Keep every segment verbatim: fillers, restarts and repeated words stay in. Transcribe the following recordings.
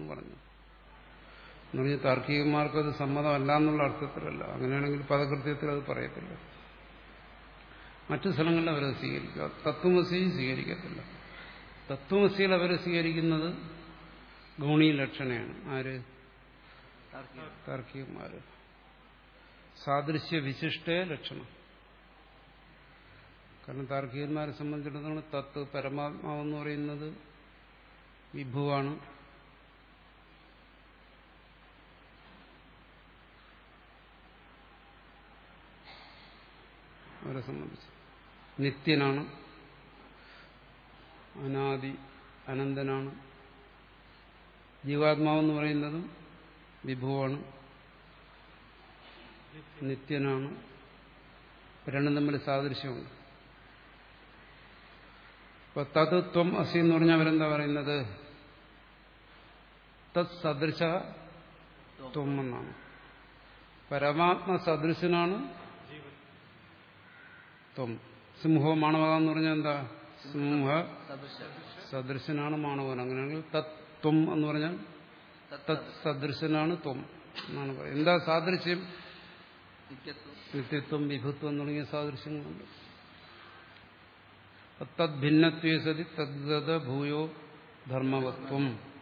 പറഞ്ഞു. എന്ന് പറഞ്ഞാൽ താർക്കികന്മാർക്ക് അത് സമ്മതമല്ല എന്നുള്ള അർത്ഥത്തിലല്ല. അങ്ങനെയാണെങ്കിൽ പദകൃത്യത്തിൽ അത് പറയത്തില്ല. മറ്റു സ്ഥലങ്ങളിൽ അവരത് സ്വീകരിക്കുക. തത്വമസി സ്വീകരിക്കത്തില്ല. തത്വമസിയിൽ അവർ സ്വീകരിക്കുന്നത് ഗൗണീ ലക്ഷണയാണ്. ആര്? താർക്കികന്മാര്. സാദൃശ്യ വിശിഷ്ട ലക്ഷണം. കാരണം താർക്കികന്മാരെ സംബന്ധിച്ചിടത്തോളം തത്വ പരമാത്മാവെന്ന് പറയുന്നത് വിഭുവാണ്. അവരെ സംബന്ധിച്ച് നിത്യനാണ്, അനാദി അനന്തനാണ്. ജീവാത്മാവെന്ന് പറയുന്നതും വിഭുവാണ്, നിത്യനാണ്. രണ്ടും തമ്മിൽ സാദൃശ്യമുണ്ട്. ഇപ്പൊ തത് ത്വം അസി എന്ന് പറഞ്ഞാൽ അവരെന്താ പറയുന്നത്? തത് സദൃശ ത്വം എന്നാണ്. പരമാത്മ സദൃശനാണ് ത്വം. സിംഹോ മാണവ എന്ന് പറഞ്ഞാൽ എന്താ? സിംഹ സദൃശനാണ് മാണവൻ. അങ്ങനെയാണെങ്കിൽ തത് ത്വം എന്ന് പറഞ്ഞാൽ തത് സദൃശനാണ് ത്വം എന്നാണ് പറയുന്നത്. എന്താ സാദൃശ്യം? നിത്യത്വം, വിഭുത്വം തുടങ്ങിയ സാദൃശ്യങ്ങളുണ്ട്. തദ് ഭിന്നത്വേ സതി തദ്ഗത ഭൂയോ ധർമ്മവത്വം.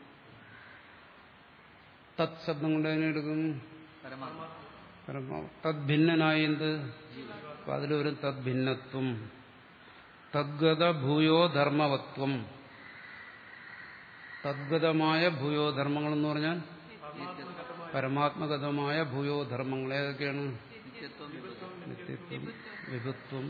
തത് ശബ്ദം കൊണ്ട് അതിനെ എടുക്കും പരമാവ. തദ് ഭിന്നനായ എന്ത്? അപ്പൊ അതിലൊരു തദ് ഭിന്നത്വം. തദ്ഗത ഭൂയോ ധർമ്മവത്വം. തദ്ഗതമായ ഭൂയോ ധർമ്മങ്ങൾ എന്ന് പറഞ്ഞാൽ പരമാത്മഗതമായ ഭൂയോ ധർമ്മങ്ങൾ ഏതൊക്കെയാണ്? നിത്യത്വം, വിഭുത്വം.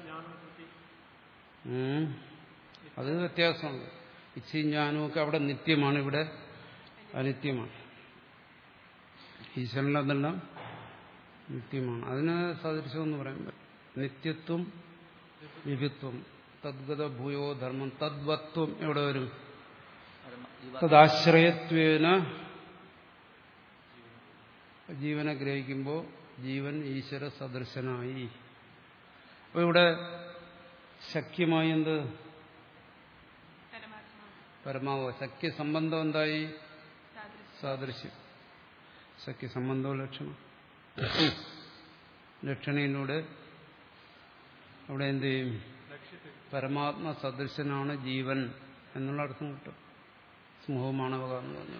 അത് വ്യത്യാസമുണ്ട്. ഇച്ഛയും ജ്ഞാനവും ഒക്കെ അവിടെ നിത്യമാണ്, ഇവിടെ അനിത്യമാണ്. ഈശ്വരനിലെല്ലാം നിത്യമാണ്. അതിന് സദൃശമെന്ന് പറയാൻ പറ്റും. നിത്യത്വം, വിഭുത്വം, തദ്ഗത ഭൂയോ ധർമ്മം. തദ്വത്വം എവിടെ വരും? തദാശ്രയത്വേന ജീവനെ ഗ്രഹിക്കുമ്പോൾ ജീവൻ ഈശ്വര സദൃശനായി. അപ്പൊ ഇവിടെ ശക്യമായി എന്ത്? പരമാവോ. ശക്യസംബന്ധം എന്തായി? സാദൃശ്യം. ശക്യസംബന്ധവും ലക്ഷണം. ലക്ഷണയിലൂടെ അവിടെ എന്ത് ചെയ്യും? പരമാത്മ സദൃശനാണ് ജീവൻ എന്നുള്ള അർത്ഥം കിട്ടും. സ്മൂഹമാണവക എന്ന് പറഞ്ഞു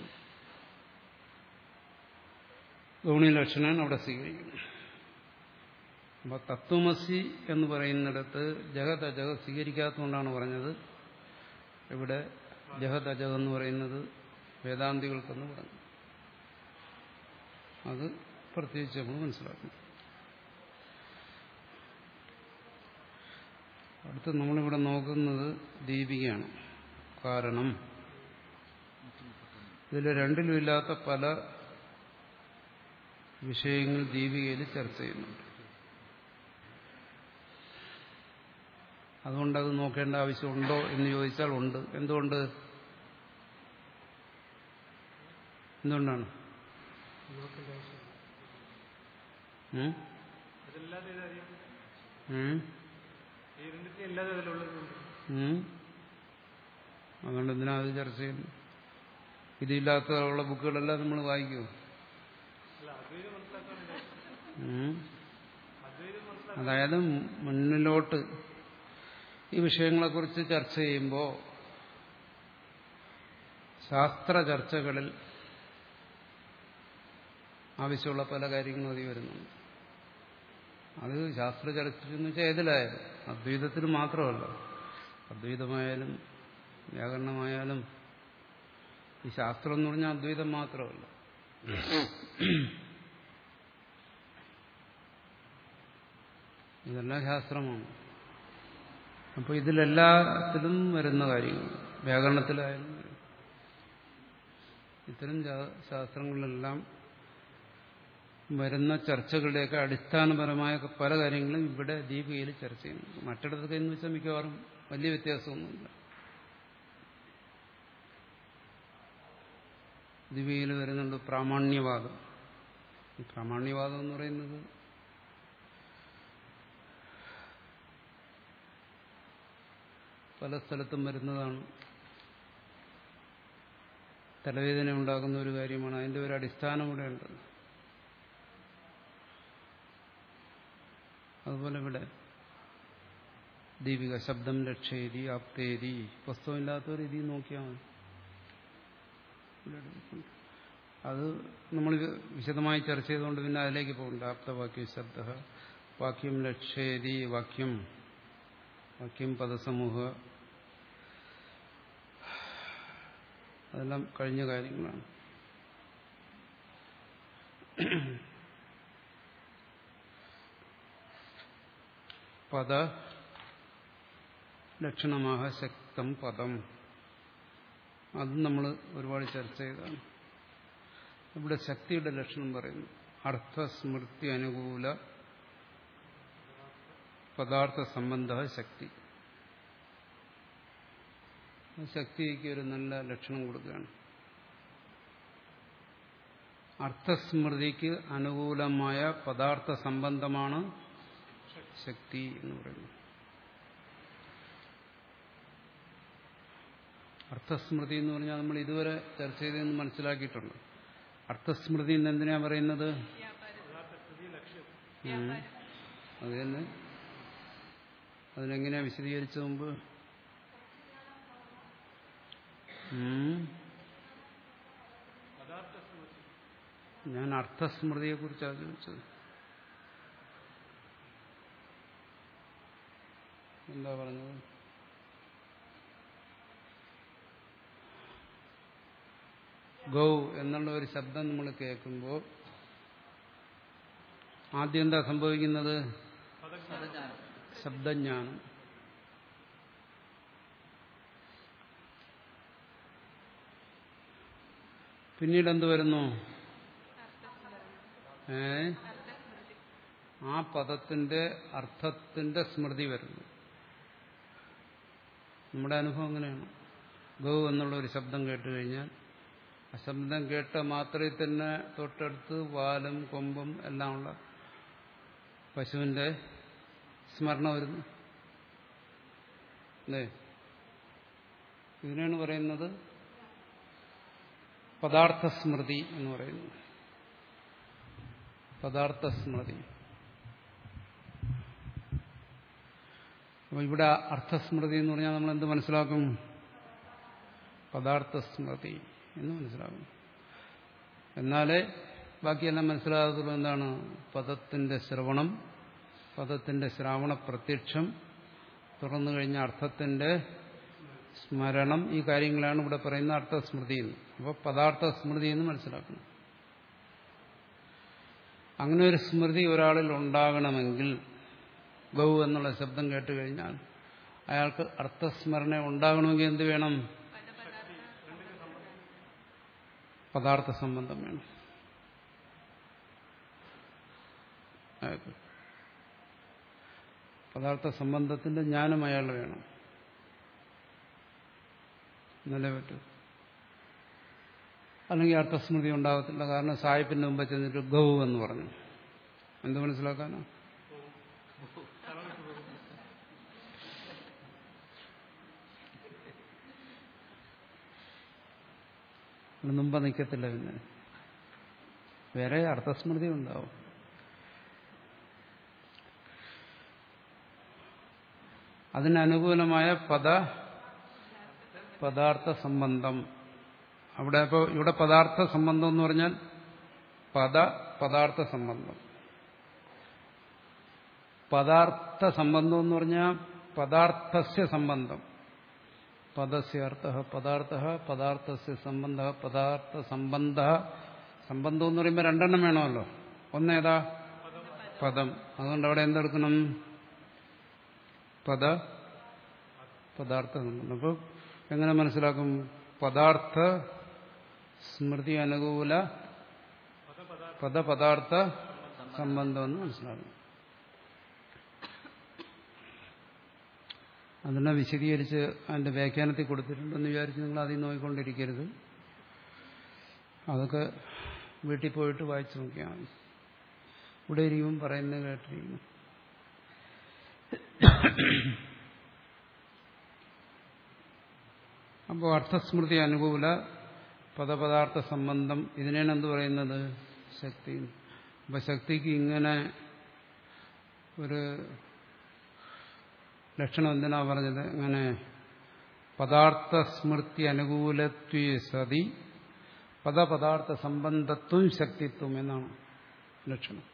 ഗൗണി ലക്ഷണൻ അവിടെ സ്വീകരിക്കുന്നു. അപ്പൊ തത്വമസി എന്ന് പറയുന്നിടത്ത് ജഗത് അജഗത് സ്വീകരിക്കാത്തതുകൊണ്ടാണ് പറഞ്ഞത്. ഇവിടെ ജഗത് അജഗത് എന്ന് പറയുന്നത് വേദാന്തികൾക്കെന്ന് പറഞ്ഞു. അത് പ്രത്യേകിച്ച് നമ്മൾ മനസ്സിലാക്കണം. അടുത്ത് നമ്മളിവിടെ നോക്കുന്നത് ദീപികയാണ്. കാരണം ഇതിൽ രണ്ടിലും ഇല്ലാത്ത പല വിഷയങ്ങൾ ദീപികയിൽ ചർച്ച ചെയ്യുന്നുണ്ട്. അതുകൊണ്ടത് നോക്കേണ്ട ആവശ്യമുണ്ടോ എന്ന് ചോദിച്ചാൽ ഉണ്ട്. എന്തുകൊണ്ട്? എന്തുകൊണ്ടാണ്? അതുകൊണ്ട് എന്തിനാ അത് ചർച്ച ചെയ്യുന്നു? ഇതില്ലാത്തുള്ള ബുക്കുകളെല്ലാം നമ്മൾ വായിക്കുമോ? അതായത് മുന്നിലോട്ട് ഈ വിഷയങ്ങളെക്കുറിച്ച് ചർച്ച ചെയ്യുമ്പോൾ ശാസ്ത്ര ചർച്ചകളിൽ ആവശ്യമുള്ള പല കാര്യങ്ങളും അതിൽ വരുന്നുണ്ട്. അത് ശാസ്ത്ര ചർച്ച എന്ന് വെച്ചാൽ ഏതിലായാലും, അദ്വൈതത്തിൽ മാത്രമല്ല, അദ്വൈതമായാലും വ്യാകരണമായാലും ഈ ശാസ്ത്രം എന്ന് പറഞ്ഞാൽ അദ്വൈതം മാത്രമല്ല. ഇതെല്ലാം ശാസ്ത്രമാണ്. അപ്പോൾ ഇതിലെല്ലാത്തിലും വരുന്ന കാര്യങ്ങൾ വ്യാകരണത്തിലായാലും ഇത്തരം ശാസ്ത്രങ്ങളിലെല്ലാം വരുന്ന ചർച്ചകളുടെയൊക്കെ അടിസ്ഥാനപരമായ പല കാര്യങ്ങളും ഇവിടെ ദീപികയിൽ ചർച്ച ചെയ്യുന്നു. മറ്റിടത്തൊക്കെ എന്ന് വെച്ചാൽ മിക്കവാറും വലിയ വ്യത്യാസമൊന്നുമില്ല. ദീപികയിൽ വരുന്നുണ്ട് പ്രാമാണ്യവാദം. ഈ പ്രാമാണ്യവാദം എന്ന് പറയുന്നത് പല സ്ഥലത്തും വരുന്നതാണ്. തലവേദന ഉണ്ടാക്കുന്ന ഒരു കാര്യമാണ്. അതിൻ്റെ ഒരു അടിസ്ഥാനം ഇവിടെ ഉണ്ട്. അതുപോലെ ഇവിടെ ദീപിക ശബ്ദം ലക്ഷേരി ആപ്തേരി പുസ്തകമില്ലാത്തവർ ഇതിൽ നോക്കിയാൽ മതി. അത് നമ്മൾ വിശദമായി ചർച്ച ചെയ്തുകൊണ്ട് പിന്നെ അതിലേക്ക് പോകണ്ട. ആപ്തവാക്യം ശബ്ദ വാക്യം ലക്ഷേരി വാക്യം വാക്യം പദസമൂഹ അതെല്ലാം കഴിഞ്ഞ കാര്യങ്ങളാണ്. പദ ലക്ഷണമാഹ ശക്തം പദം അതും നമ്മൾ ഒരുപാട് ചർച്ച ചെയ്തതാണ്. ഇവിടെ ശക്തിയുടെ ലക്ഷണം പറയുന്നു. അർത്ഥസ്മൃതി അനുകൂല പദാർത്ഥ സംബന്ധ ശക്തി. ശക്തിക്ക് ഒരു നല്ല ലക്ഷണം കൊടുക്കുകയാണ്. അർത്ഥസ്മൃതിക്ക് അനുകൂലമായ പദാർത്ഥ സംബന്ധമാണ് ശക്തി എന്ന് പറയുന്നത്. അർത്ഥസ്മൃതി എന്ന് പറഞ്ഞാൽ നമ്മൾ ഇതുവരെ ചർച്ച ചെയ്തെന്ന് മനസ്സിലാക്കിയിട്ടുണ്ട്. അർത്ഥസ്മൃതി എന്ന് എന്തിനാ പറയുന്നത്? അത് തന്നെ. അതിനെങ്ങനെയാ വിശദീകരിച്ച മുമ്പ്? ഞാൻ അർത്ഥസ്മൃതിയെ കുറിച്ചാണ് ചോദിച്ചത്. എന്താ പറഞ്ഞത്? ഗൗ എന്നുള്ള ഒരു ശബ്ദം നമ്മൾ കേൾക്കുമ്പോൾ ആദ്യം എന്താ സംഭവിക്കുന്നത്? ശബ്ദജ്ഞാനം. പിന്നീട് എന്ത് വരുന്നു? ഏ ആ പദത്തിന്റെ അർത്ഥത്തിന്റെ സ്മൃതി വരുന്നു. നമ്മുടെ അനുഭവം അങ്ങനെയാണ്. ഗൗ എന്നുള്ള ഒരു ശബ്ദം കേട്ട് കഴിഞ്ഞാൽ ആ ശബ്ദം കേട്ട മാത്രമേ തന്നെ തൊട്ടടുത്ത് വാലും കൊമ്പും എല്ലാം ഉള്ള പശുവിന്റെ സ്മരണ വരുന്നു. അല്ലേ? ഇതിനാണ് പറയുന്നത് പദാർത്ഥസ്മൃതി എന്ന് പറയുന്നു. പദാർത്ഥസ്മൃതി. അപ്പൊ ഇവിടെ അർത്ഥസ്മൃതി എന്ന് പറഞ്ഞാൽ നമ്മൾ എന്ത് മനസ്സിലാക്കും? പദാർത്ഥസ്മൃതി എന്ന് മനസ്സിലാക്കും. എന്നാലേ ബാക്കിയെല്ലാം മനസ്സിലാകത്തുള്ളൂ. എന്താണ്? പദത്തിന്റെ ശ്രവണം, പദത്തിന്റെ ശ്രാവണ പ്രത്യക്ഷം, തുറന്നു കഴിഞ്ഞ അർത്ഥത്തിന്റെ സ്മരണം, ഈ കാര്യങ്ങളാണ് ഇവിടെ പറയുന്ന അർത്ഥസ്മൃതി എന്ന്. അപ്പോൾ പദാർത്ഥസ്മൃതി എന്ന് മനസ്സിലാക്കണം. അങ്ങനെ ഒരു സ്മൃതി ഒരാളിൽ ഉണ്ടാകണമെങ്കിൽ ഗൗ എന്നുള്ള ശബ്ദം കേട്ട് കഴിഞ്ഞാൽ അയാൾക്ക് അർത്ഥസ്മരണ ഉണ്ടാകണമെങ്കിൽ എന്ത് വേണം? പദാർത്ഥ സംബന്ധം വേണം. പദാർത്ഥ സംബന്ധത്തിന്റെ ജ്ഞാനം അയാൾ വേണം. നല്ല പറ്റൂ. അല്ലെങ്കിൽ അർത്ഥസ്മൃതി ഉണ്ടാകത്തില്ല. കാരണം സായിപ്പിന്റെ മുമ്പ് ചെന്നിട്ട് ഗൗ എന്ന് പറഞ്ഞു. എന്ത് മനസ്സിലാക്കാനോ? മുമ്പ് നിൽക്കത്തില്ല. പിന്നെ വേറെ അർത്ഥസ്മൃതി ഉണ്ടാവും. അതിനനുകൂലമായ പദ പദാർത്ഥ സംബന്ധം. അവിടെ ഇപ്പോൾ ഇവിടെ പദാർത്ഥ സംബന്ധം എന്ന് പറഞ്ഞാൽ പദ പദാർത്ഥ സംബന്ധം. പദാർത്ഥ സംബന്ധം എന്ന് പറഞ്ഞാൽ പദാർത്ഥസ്യ സംബന്ധം. പദസ്യ അർത്ഥ പദാർത്ഥ പദാർത്ഥസ്യ സംബന്ധ പദാർത്ഥ സംബന്ധ. സംബന്ധം എന്ന് പറയുമ്പോൾ രണ്ടെണ്ണം വേണമല്ലോ. ഒന്നേതാ? പദം. അതുകൊണ്ട് അവിടെ എന്തെടുക്കണം? പദ പദാർത്ഥ സംബന്ധം. അപ്പോൾ എങ്ങനെ മനസ്സിലാക്കും? പദാർത്ഥ സ്മൃതി അനുകൂല പദപദാർത്ഥ സംബന്ധം എന്ന് മനസ്സിലാക്കും. അതിനെ വിശദീകരിച്ച് അതിന്റെ വ്യാഖ്യാനത്തിൽ കൊടുത്തിട്ടുണ്ടെന്ന് വിചാരിച്ച് നിങ്ങൾ അതിൽ നോക്കിക്കൊണ്ടിരിക്കരുത്. അതൊക്കെ വീട്ടിൽ പോയിട്ട് വായിച്ചു നോക്കിയാൽ മതി. ഇവിടെ ഇരിക്കും പറയുന്നത് കേട്ടിരിക്കും. അപ്പോൾ അർത്ഥസ്മൃതി അനുകൂല പദപദാർത്ഥ സംബന്ധം ഇതിനാണ് എന്ത് പറയുന്നത്? ശക്തി. അപ്പൊ ശക്തിക്ക് ഇങ്ങനെ ഒരു ലക്ഷണം എന്തിനാ പറഞ്ഞത്? ഇങ്ങനെ പദാർത്ഥ സ്മൃതി അനുകൂലത്വ സതി പദപദാർത്ഥ സംബന്ധത്വം ശക്തിത്വം എന്നാണ് ലക്ഷണം.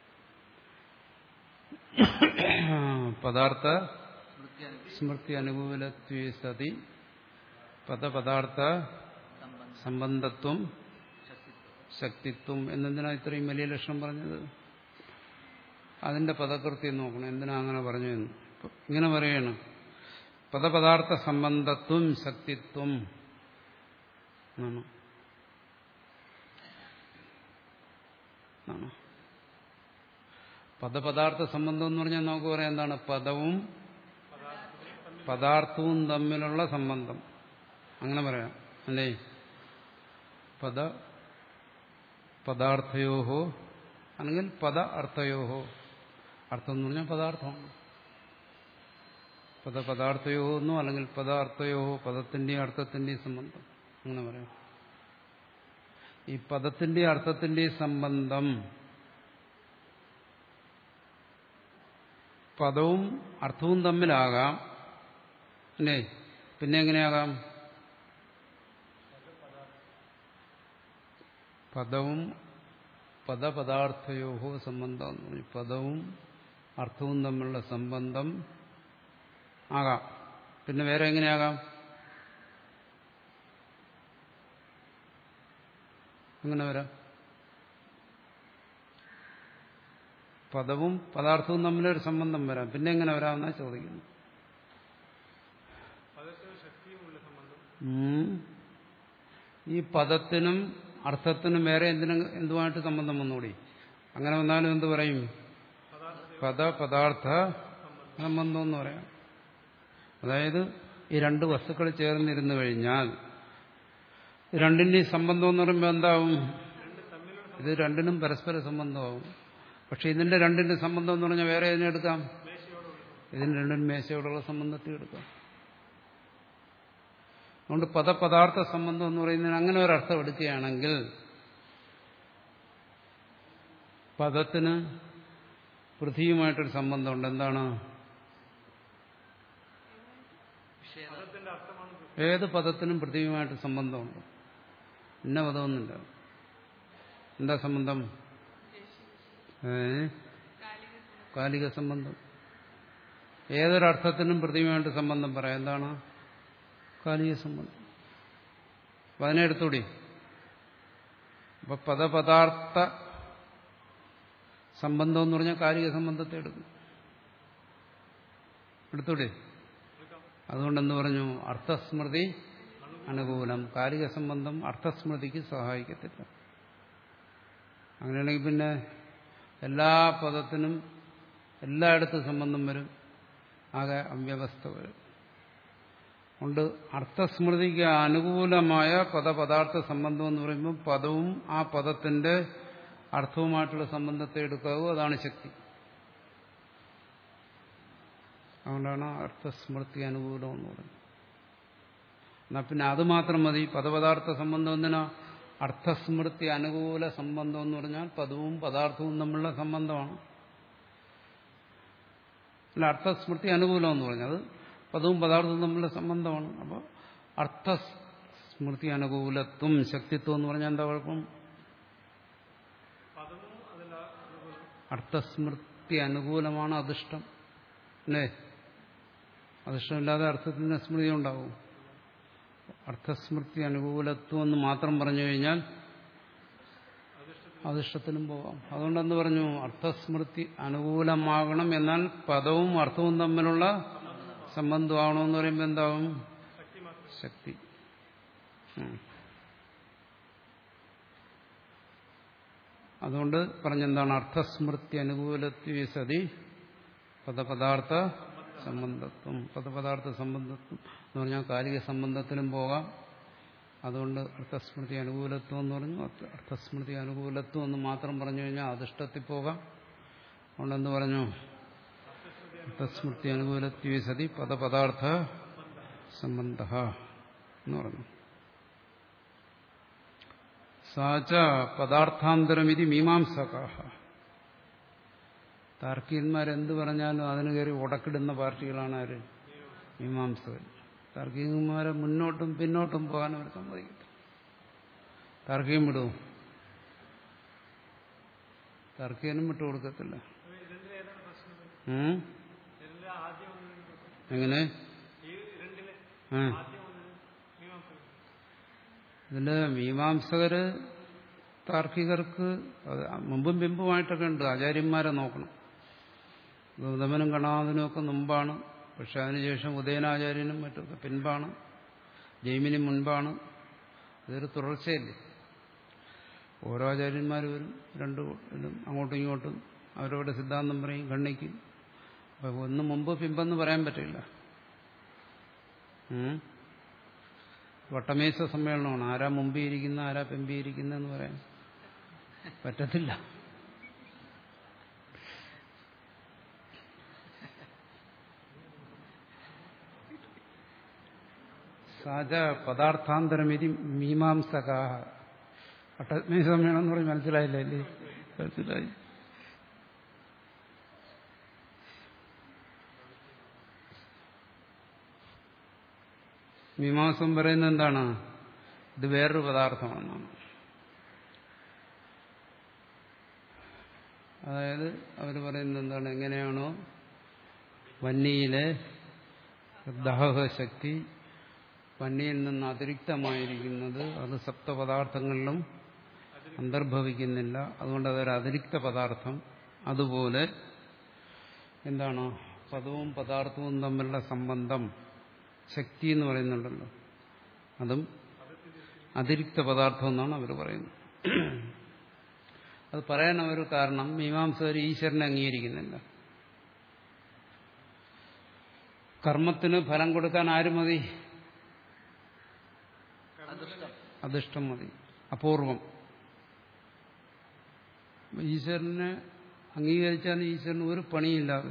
പദാർത്ഥ സ്മൃതി അനുകൂലത്വ സതി പദപദാർത്ഥ സംബന്ധത്വം ശക്തിത്വം എന്നെന്തിനാ ഇത്രയും വലിയ ലക്ഷണം പറഞ്ഞത്? അതിന്റെ പദകൃത്യം നോക്കണം, എന്തിനാ അങ്ങനെ പറഞ്ഞു എന്ന്. ഇങ്ങനെ പറയാണ്, പദപദാർത്ഥ സംബന്ധത്വം ശക്തിത്വം ആണ്. പദപദാർത്ഥ സംബന്ധം എന്ന് പറഞ്ഞാൽ നമുക്ക് പറയാം എന്താണ്? പദവും പദാർത്ഥവും തമ്മിലുള്ള സംബന്ധം, അങ്ങനെ പറയാം അല്ലേ? പദ പദാർത്ഥയോഹോ അല്ലെങ്കിൽ പദ അർത്ഥയോഹോ. അർത്ഥം എന്ന് പറഞ്ഞാൽ പദാർത്ഥമാണ്. പദപദാർത്ഥയോഹോ എന്നോ അല്ലെങ്കിൽ പദാർത്ഥയോഹോ, പദത്തിന്റെയും അർത്ഥത്തിന്റെയും സംബന്ധം, അങ്ങനെ പറയാം. ഈ പദത്തിന്റെയും അർത്ഥത്തിന്റെയും സംബന്ധം പദവും അർത്ഥവും തമ്മിലാകാം അല്ലേ? പിന്നെ എങ്ങനെയാകാം? പദവും പദപദാർത്ഥയോഹോ സംബന്ധം എന്ന് പറഞ്ഞു. പദവും അർത്ഥവും തമ്മിലുള്ള സംബന്ധം ആകാം. പിന്നെ വേറെ എങ്ങനെയാകാം? എങ്ങനെ വരാം? പദവും പദാർത്ഥവും തമ്മിലൊരു സംബന്ധം വരാം. പിന്നെ എങ്ങനെ വരാമെന്നാ ചോദിക്കുന്നു. ഈ പദത്തിനും അർത്ഥത്തിനും വേറെ എന്തിനും എന്തുമായിട്ട് സംബന്ധം വന്നുകൂടി? അങ്ങനെ വന്നാലും എന്ത് പറയും? പദ പദാർത്ഥ സംബന്ധം എന്ന് പറയാം. അതായത് ഈ രണ്ട് വസ്തുക്കൾ ചേർന്നിരുന്നു കഴിഞ്ഞാൽ രണ്ടിന്റെയും സംബന്ധം എന്ന് പറയുമ്പോൾ എന്താവും? ഇത് രണ്ടിനും പരസ്പര സംബന്ധമാവും. പക്ഷെ ഇതിന്റെ രണ്ടിന്റെ സംബന്ധം എന്ന് പറഞ്ഞാൽ വേറെ ഇതിനെ എടുക്കാം. ഇതിന് രണ്ടിനും മേശയോടുള്ള സംബന്ധത്തിൽ എടുക്കാം. അതുകൊണ്ട് പദപദാർത്ഥ സംബന്ധം എന്ന് പറയുന്നതിന് അങ്ങനെ ഒരർത്ഥം എടുക്കുകയാണെങ്കിൽ പദത്തിന് പൃഥ്വിയുമായിട്ടൊരു സംബന്ധമുണ്ട്. എന്താണ്? ഏത് പദത്തിനും പൃഥ്വിയുമായിട്ട് സംബന്ധമുണ്ട്. ഇന്ന പദമൊന്നുമില്ല. എന്താ സംബന്ധം? ഏ കാലിക സംബന്ധം. ഏതൊരർത്ഥത്തിനും പൃഥ്വിയുമായിട്ട് സംബന്ധം പറയാം. എന്താണ്? കാലിക സംബന്ധം. അപ്പൊ അതിനെ എടുത്തൂടി. അപ്പൊ പദപദാർത്ഥ സംബന്ധം എന്ന് പറഞ്ഞാൽ കാലിക സംബന്ധത്തെ എടുക്കും. എടുത്തൂടി. അതുകൊണ്ടെന്ന് പറഞ്ഞു? അർത്ഥസ്മൃതി അനുകൂലം. കാലിക സംബന്ധം അർത്ഥസ്മൃതിക്ക് സഹായിക്കത്തില്ല. അങ്ങനെയാണെങ്കിൽ പിന്നെ എല്ലാ പദത്തിനും എല്ലായിടത്തും സംബന്ധം വരും. ആകെ അവ്യവസ്ഥ വരും. അതുകൊണ്ട് അർത്ഥസ്മൃതിക്ക് അനുകൂലമായ പദപദാർത്ഥ സംബന്ധം എന്ന് പറയുമ്പോൾ പദവും ആ പദത്തിന്റെ അർത്ഥവുമായിട്ടുള്ള സംബന്ധത്തെ എടുക്കാവൂ. അതാണ് ശക്തി. അതുകൊണ്ടാണ് അർത്ഥസ്മൃതി അനുകൂലം എന്ന് പറയുന്നത്. എന്നാൽ പിന്നെ അത് മാത്രം മതി. പദപദാർത്ഥ സംബന്ധം എന്തിനാ? അർത്ഥസ്മൃതി അനുകൂല സംബന്ധം എന്ന് പറഞ്ഞാൽ പദവും പദാർത്ഥവും തമ്മിലുള്ള സംബന്ധമാണ്. അല്ല, അർത്ഥസ്മൃതി അനുകൂലം എന്ന് പറഞ്ഞത് പദവും പദാർത്ഥവും തമ്മിലുള്ള സംബന്ധമാണ്. അപ്പോൾ അർത്ഥസ്മൃതി അനുകൂലത്വം ശക്തിത്വം എന്ന് പറഞ്ഞാൽ എന്താ കുഴപ്പം? അർത്ഥസ്മൃതി അനുകൂലമാണ് അധിഷ്ഠം അല്ലേ? അധിഷ്ഠമില്ലാതെ അർത്ഥത്തിന് സ്മൃതി ഉണ്ടാവും. അർത്ഥസ്മൃതി അനുകൂലത്വം എന്ന് മാത്രം പറഞ്ഞു കഴിഞ്ഞാൽ അധിഷ്ഠത്തിനും പോകാം. അതുകൊണ്ടെന്ന് പറഞ്ഞു? അർത്ഥസ്മൃതി അനുകൂലമാകണം, എന്നാൽ പദവും അർത്ഥവും തമ്മിലുള്ള സംബന്ധമാകണമെന്ന് പറയുമ്പോൾ എന്താവും? ശക്തി. അതുകൊണ്ട് പറഞ്ഞെന്താണ്? അർത്ഥസ്മൃതി അനുകൂലത്വ സതി പദപദാർത്ഥ സംബന്ധത്വം. പദപദാർത്ഥ സംബന്ധത്വം എന്ന് പറഞ്ഞാൽ കാലിക സംബന്ധത്തിലും പോകാം. അതുകൊണ്ട് അർത്ഥസ്മൃതി അനുകൂലത്വം എന്ന് പറഞ്ഞു. അർത്ഥസ്മൃതി അനുകൂലത്വം എന്ന് മാത്രം പറഞ്ഞു കഴിഞ്ഞാൽ അധിഷ്ഠത്തിൽ പോകാം. അതുകൊണ്ടെന്ന് പറഞ്ഞു? അർത്ഥസ്മൃതി അനുകൂലത്വ സതി പദപദാർത്ഥ സംബന്ധ എന്ന് പറഞ്ഞു. സാച പദാർത്ഥാന്തരമിതി മീമാംസകാഹ. താർക്കികന്മാരെന്ത് പറഞ്ഞാലും അതിന് കയറി ഉടക്കിടുന്ന പാർട്ടികളാണ് ആര്? മീമാംസകർ. താർക്കികന്മാരെ മുന്നോട്ടും പിന്നോട്ടും പോകാൻ അവർ സമ്മതിക്കത്തില്ല. താർക്കികം വിടുമോ? താർക്കികനും വിട്ടുകൊടുക്കത്തില്ല. എങ്ങനെ? ഇതില് മീമാംസകര് താർക്കികർക്ക് മുമ്പും പിമ്പുമായിട്ടൊക്കെ ഉണ്ട്. ആചാര്യന്മാരെ നോക്കണം. ഗൗതമനും കണാദനും ഒക്കെ മുമ്പാണ്. പക്ഷെ അതിനുശേഷം ഉദയനാചാര്യനും മറ്റൊക്കെ പിൻപാണ്. ജൈമിനും മുൻപാണ്. ഇതൊരു തുടർച്ചയല്ലേ. ഓരോ ആചാര്യന്മാരും വരും, രണ്ടു അങ്ങോട്ടും ഇങ്ങോട്ടും അവരവരുടെ സിദ്ധാന്തം പറയും, ഖണ്ഡിക്കും. അപ്പൊ ഒന്ന് മുമ്പ് പിമ്പെന്ന് പറയാൻ പറ്റില്ല. വട്ടമേശ സമ്മേളനമാണ്. ആരാ മുമ്പിയിരിക്കുന്ന ആരാ പിമ്പിയിരിക്കുന്നതെന്ന് പറയാൻ പറ്റത്തില്ല. സാച പദാർത്ഥാന്തരമിതി മീമാംസകാഹ. വട്ടമേശ സമ്മേളനം എന്ന് പറഞ്ഞ് മനസ്സിലായില്ലേ? അല്ലേ? മനസ്സിലായി. മീമാംസം പറയുന്നത് എന്താണ്? ഇത് വേറൊരു പദാർത്ഥമാണെന്നാണ്. അതായത് അവർ പറയുന്നത് എന്താണ്? എങ്ങനെയാണോ വന്നിയിലെ ദാഹശക്തി വന്നിയിൽ നിന്ന് അതിരിക്തമായിരിക്കുന്നത് അത് സപ്തപദാർത്ഥങ്ങളിലും അന്തർഭവിക്കുന്നില്ല, അതുകൊണ്ട് അതൊരു അതിരിക്ത പദാർത്ഥം. അതുപോലെ എന്താണ് പദവും പദാർത്ഥവും തമ്മിലുള്ള സംബന്ധം ശക്തി എന്ന് പറയുന്നുണ്ടല്ലോ, അതും അതിരിക്ത പദാർത്ഥം എന്നാണ് അവർ പറയുന്നത്. അത് പറയാൻ അവർ കാരണം മീമാംസകർ ഈശ്വരനെ അംഗീകരിക്കുന്നില്ല. കർമ്മത്തിന് ഫലം കൊടുക്കാൻ ആര് മതി? അദൃഷ്ടം മതി, അപൂർവം. ഈശ്വരനെ അംഗീകരിച്ചാൽ ഈശ്വരന് ഒരു പണിയില്ലാതെ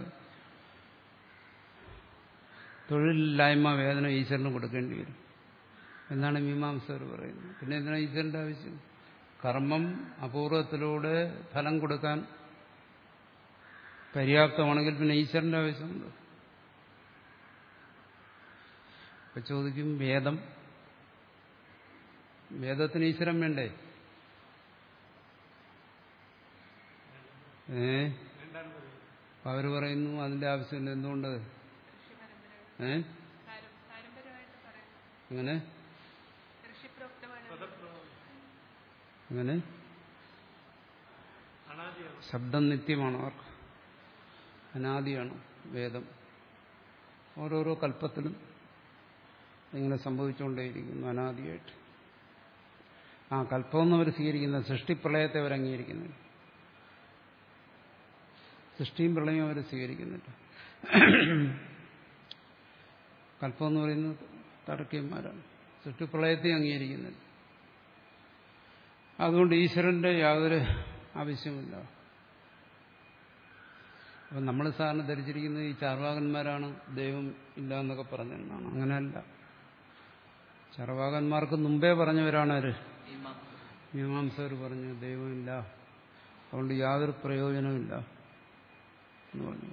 തൊഴിലില്ലായ്മ വേദന ഈശ്വരന് കൊടുക്കേണ്ടി വരും എന്നാണ് മീമാംസകർ പറയുന്നത്. പിന്നെ എന്തിനാണ് ഈശ്വരന്റെ ആവശ്യം? കർമ്മം അപൂർവത്തിലൂടെ ഫലം കൊടുക്കാൻ പര്യാപ്തമാണെങ്കിൽ പിന്നെ ഈശ്വരന്റെ ആവശ്യമുണ്ട്. ഇപ്പൊ ചോദിക്കും, വേദം വേദത്തിന് ഈശ്വരൻ വേണ്ടേ? ഏ അവര് പറയുന്നു അതിന്റെ ആവശ്യമില്ല. എന്തുകൊണ്ട്? ഏ അങ്ങനെ അങ്ങനെ ശബ്ദം നിത്യമാണ് അവർക്ക്, അനാദിയാണ് വേദം. ഓരോരോ കൽപ്പത്തിലും ഇങ്ങനെ സംഭവിച്ചുകൊണ്ടേയിരിക്കുന്നു അനാദിയായിട്ട്. ആ കൽപ്പമെന്ന് അവർ സ്വീകരിക്കുന്ന സൃഷ്ടിപ്രളയത്തെ അവർ അംഗീകരിക്കുന്നില്ല. സൃഷ്ടിയും പ്രളയം അവർ സ്വീകരിക്കുന്നില്ല. കൽപ്പം എന്ന് പറയുന്നത് താർക്കികന്മാരാണ്. സൃഷ്ടിപ്രളയത്തെ അംഗീകരിക്കുന്നില്ല. അതുകൊണ്ട് ഈശ്വരന്റെ യാതൊരു ആവശ്യമില്ല. അപ്പം നമ്മൾ സാറിന് ധരിച്ചിരിക്കുന്നത് ഈ ചാർവാകന്മാരാണ് ദൈവം ഇല്ല എന്നൊക്കെ പറഞ്ഞെന്നാണ്. അങ്ങനെയല്ല. ചാർവാകന്മാർക്ക് മുമ്പേ പറഞ്ഞവരാണ് അവര്. മീമാംസകർ പറഞ്ഞു ദൈവമില്ല, അതുകൊണ്ട് യാതൊരു പ്രയോജനമില്ല എന്ന് പറഞ്ഞു.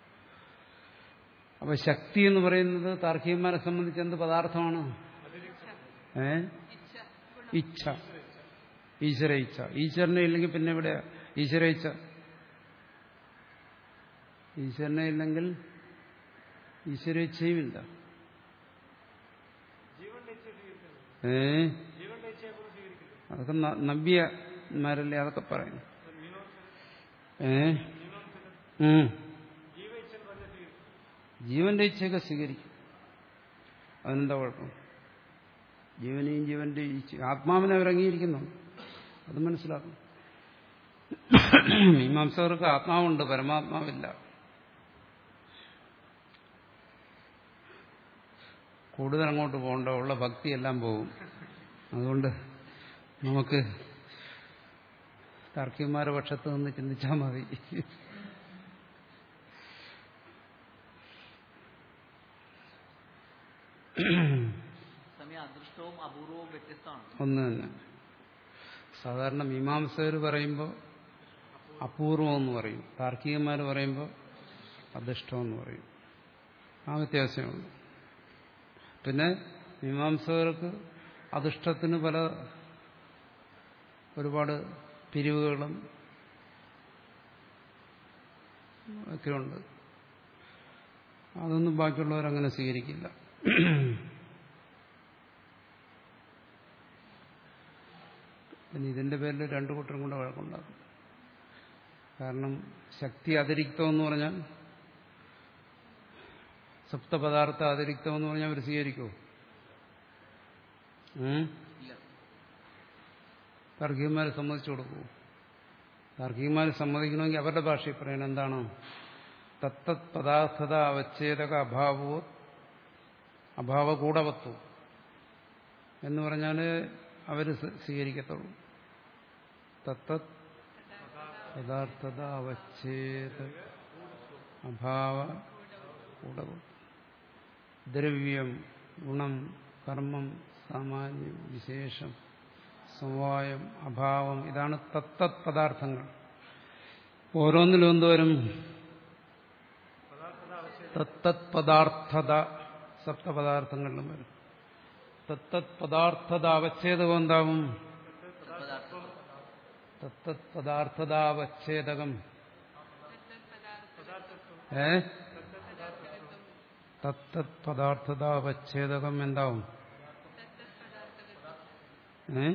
അപ്പൊ ശക്തി എന്ന് പറയുന്നത് താർക്കികന്മാരെ സംബന്ധിച്ച് എന്ത് പദാർത്ഥമാണ്? ഏ ഇച്ഛ, ഈശ്വര ഇച്ഛ. ഈശ്വരനെ ഇല്ലെങ്കിൽ പിന്നെ എവിടെയാ ഈശ്വര ഇച്ഛ? ഈശ്വരനെ ഇല്ലെങ്കിൽ ഈശ്വര ഇച്ഛയുമില്ല. ഏ അതൊക്കെ നവ്യന്മാരല്ലേ അതൊക്കെ പറയുന്നു. ഏ ജീവന്റെ ഇച്ഛയൊക്കെ സ്വീകരിക്കും. അതിനെന്താ കുഴപ്പം? ജീവനെയും ജീവന്റെ ഇച്ഛ ആത്മാവിനെ അവരംഗീകരിക്കുന്നു. അത് മനസ്സിലാക്കണം. മീമാംസകർക്ക് ആത്മാവുണ്ട്, പരമാത്മാവില്ല. കൂടുതൽ അങ്ങോട്ട് പോകണ്ട, ഉള്ള ഭക്തിയെല്ലാം പോകും. അതുകൊണ്ട് നമുക്ക് താർക്കികന്മാരുടെ പക്ഷത്ത് നിന്ന് ചിന്തിച്ചാൽ മതി. അദൃഷ്ടവും അപൂർവവും വ്യത്യസ്തമാണ്. ഒന്ന് തന്നെ. സാധാരണ മീമാംസകർ പറയുമ്പോൾ അപൂർവം എന്ന് പറയും, താർക്കികന്മാർ പറയുമ്പോൾ അദൃഷ്ടം എന്ന് പറയും. ആ വ്യത്യാസമുണ്ട്. പിന്നെ മീമാംസകർക്ക് അദൃഷ്ടത്തിന് പല ഒരുപാട് പിരിവുകളും ഒക്കെയുണ്ട്. അതൊന്നും ബാക്കിയുള്ളവരങ്ങനെ സ്വീകരിക്കില്ല. പിന്നെ ഇതിന്റെ പേരിൽ രണ്ടു കൂട്ടരും കൂടെ വഴക്കുണ്ടാകും. കാരണം ശക്തി അതിരിക്തം എന്ന് പറഞ്ഞാൽ, സപ്തപദാർത്ഥ അതിരിക്തം എന്ന് പറഞ്ഞാൽ അവർ സ്വീകരിക്കുമോ? താർക്കികന്മാരെ സമ്മതിച്ചു കൊടുക്കുമോ? താർക്കികന്മാരെ സമ്മതിക്കണമെങ്കിൽ അവരുടെ ഭാഷയിൽ പറയണം. എന്താണ്? തത്തത് പദാർത്ഥത അവച്ഛേദക അഭാവോ അഭാവകൂടവത്വം എന്ന് പറഞ്ഞാൽ അവർ സ്വീകരിക്കത്തുള്ളൂ. തത്തത് പദാർത്ഥത അവച്ഛേദ അഭാവ കൂടവം. ദ്രവ്യം, ഗുണം, കർമ്മം, സാമാന്യം, വിശേഷം, സമവായം, അഭാവം, ഇതാണ് തത്തത് പദാർത്ഥങ്ങൾ. ഓരോന്നിലും എന്തോരും തത്തത് പദാർത്ഥത സപ്തപദാർത്ഥങ്ങളിലും വരും. തത്തത് പദാർത്ഥത അവച്ഛേദകം എന്താവും? തത്തത് പദാർത്ഥതാവച്ഛേദകം ഏ തത്തത് പദാർത്ഥതാവച്ഛേദകം എന്താവും? ഏ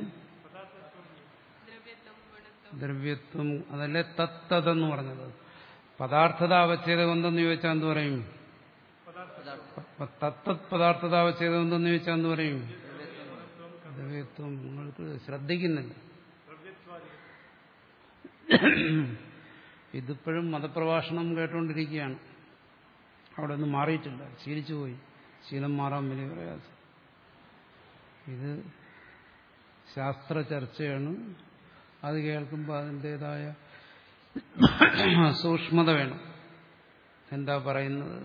ദ്രവ്യത്വം. അതല്ലേ തത്തതെന്ന് പറഞ്ഞത്. പദാർത്ഥതാവച്ഛേദകം എന്തെന്ന് ചോദിച്ചാൽ എന്ത് പറയും? തത്തത് പദാർത്ഥതാവച്ഛേദം എന്തെന്ന് ചോദിച്ചാൽ എന്ത് പറയും? ദ്രവ്യത്വം. നിങ്ങൾക്ക് ശ്രദ്ധിക്കുന്നില്ല. ഇതിപ്പോഴും മതപ്രഭാഷണം കേട്ടുകൊണ്ടിരിക്കുകയാണ്. അവിടെ ഒന്നും മാറിയിട്ടില്ല. ശീലിച്ചു പോയി. ശീലം മാറാൻ വലിയ പ്രയാസം. ഇത് ശാസ്ത്ര ചർച്ചയാണ്. അത് കേൾക്കുമ്പോൾ അതിൻ്റെതായ സൂക്ഷ്മത വേണം. എന്താ പറയുന്നത്?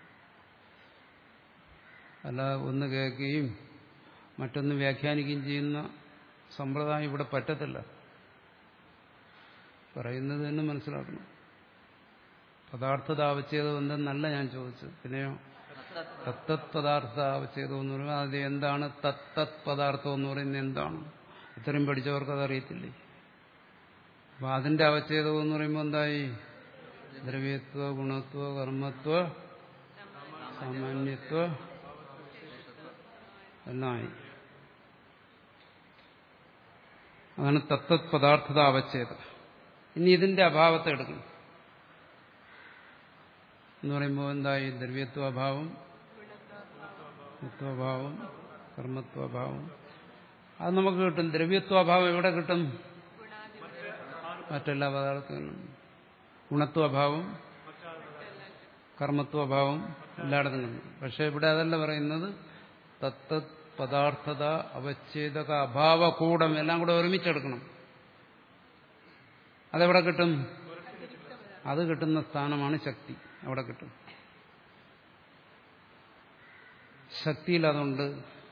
അല്ല ഒന്ന് കേൾക്കുകയും മറ്റൊന്ന് വ്യാഖ്യാനിക്കുകയും ചെയ്യുന്ന സമ്പ്രദായം ഇവിടെ പറ്റത്തില്ല. പറയുന്നത് തന്നെ മനസ്സിലാക്കണം. പദാർത്ഥതാവച്ഛേദം എന്തെന്നല്ല ഞാൻ ചോദിച്ചത്. പിന്നെയോ തത്തത് പദാർത്ഥതാവച്ഛേദം എന്ന് പറയുമ്പോൾ അത് എന്താണ്? തത്തത് പദാർത്ഥം എന്ന് പറയുന്നത് എന്താണ്? ഇത്രയും പഠിച്ചവർക്ക് അതറിയത്തില്ലേ? അപ്പൊ അതിന്റെ അവച്ഛേദം എന്ന് പറയുമ്പോൾ എന്തായി? ദ്രവ്യത്വ, ഗുണത്വ, കർമ്മത്വ, സാമാന്യത്വ എന്നായി. അതാണ് തത്തത് പദാർത്ഥത അവച്ഛേദം. ഇനി ഇതിന്റെ അഭാവത്തെ എടുക്കണം എന്ന് പറയുമ്പോൾ എന്തായി? ദ്രവ്യത്വഭാവം, ഗുണത്വഭാവം, കർമ്മത്വഭാവം. അത് നമുക്ക് കിട്ടും. ദ്രവ്യത്വഭാവം എവിടെ കിട്ടും? മറ്റെല്ലാ പദാർത്ഥങ്ങളും. ഗുണത്വഭാവം, കർമ്മത്വഭാവം എല്ലായിടത്തും കിട്ടും. പക്ഷെ ഇവിടെ അതല്ല പറയുന്നത്. തത്തത് പദാർത്ഥത അവച്ഛേദക അഭാവകൂടം എല്ലാം കൂടെ ഒരുമിച്ചെടുക്കണം. അതെവിടെ കിട്ടും? അത് കിട്ടുന്ന സ്ഥാനമാണ് ശക്തി. അവിടെ കിട്ടും. ശക്തിയിൽ അതുണ്ട്.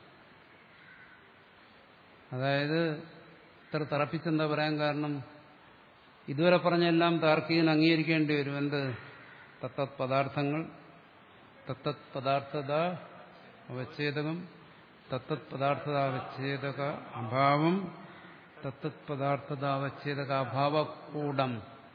അതായത് ഇത്ര തറപ്പിച്ചെന്താ പറയാൻ കാരണം? ഇതുവരെ പറഞ്ഞെല്ലാം താർക്കികൻ അംഗീകരിക്കേണ്ടി വരും. എന്ത്? തത്തത് പദാർത്ഥങ്ങൾ, തത്തത് പദാർത്ഥത അവച്ഛേദകം, തത്തത് പദാർത്ഥത അവച്ഛേദക അഭാവം, തത്തത് പദാർത്ഥത അവച്ഛേദക അഭാവകൂടം.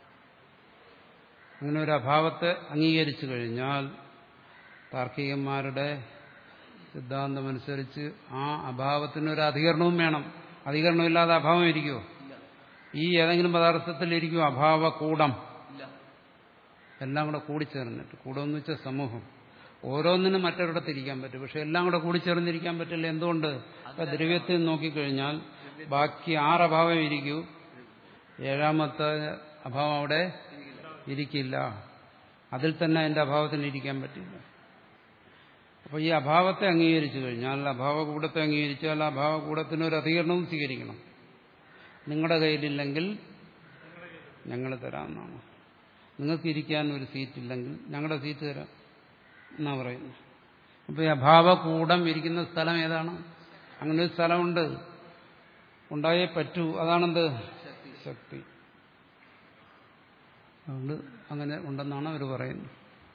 അങ്ങനെ ഒരു അഭാവത്തെ അംഗീകരിച്ചു കഴിഞ്ഞാൽ താർക്കികന്മാരുടെ സിദ്ധാന്തമനുസരിച്ച് ആ അഭാവത്തിനൊരു അധികരണവും വേണം. അധികരണമില്ലാതെ അഭാവം ഇരിക്കുമോ? ഈ ഏതെങ്കിലും പദാർത്ഥത്തിൽ ഇരിക്കുമോ അഭാവകൂടം? എല്ലാം കൂടെ കൂടിച്ചേർന്നിട്ട്. കൂടം എന്ന് വെച്ചാൽ സമൂഹം. ഓരോന്നിനും മറ്റൊരിടത്തിരിക്കാൻ പറ്റും. പക്ഷെ എല്ലാം കൂടെ കൂടിച്ചേർന്നിരിക്കാൻ പറ്റില്ല. എന്തുകൊണ്ട്? ഇപ്പൊ ദ്രവ്യത്തിൽ നോക്കിക്കഴിഞ്ഞാൽ ബാക്കി ആറ് അഭാവം ഇരിക്കൂ. ഏഴാമത്തെ അഭാവം അവിടെ ഇരിക്കില്ല. അതിൽ തന്നെ അതിന്റെ അഭാവത്തിന് ഇരിക്കാൻ പറ്റില്ല. അപ്പോൾ ഈ അഭാവത്തെ അംഗീകരിച്ചു കഴിഞ്ഞാൽ, അഭാവകൂടത്തെ അംഗീകരിച്ചാൽ അഭാവകൂടത്തിനൊരു അധികരണവും സ്വീകരിക്കണം. നിങ്ങളുടെ കയ്യിലില്ലെങ്കിൽ ഞങ്ങൾ തരാമെന്നാണ്. നിങ്ങൾക്ക് ഇരിക്കാൻ ഒരു സീറ്റില്ലെങ്കിൽ ഞങ്ങളുടെ സീറ്റ് തരാം എന്നാ പറയുന്നു. അപ്പോൾ ഈ അഭാവകൂടം ഇരിക്കുന്ന സ്ഥലം ഏതാണ്? അങ്ങനെ ഒരു സ്ഥലമുണ്ട്. ഉണ്ടായേ പറ്റൂ. അതാണെന്ത്? ശക്തി. അതുകൊണ്ട് അങ്ങനെ ഉണ്ടെന്നാണ് അവർ പറയുന്നത്.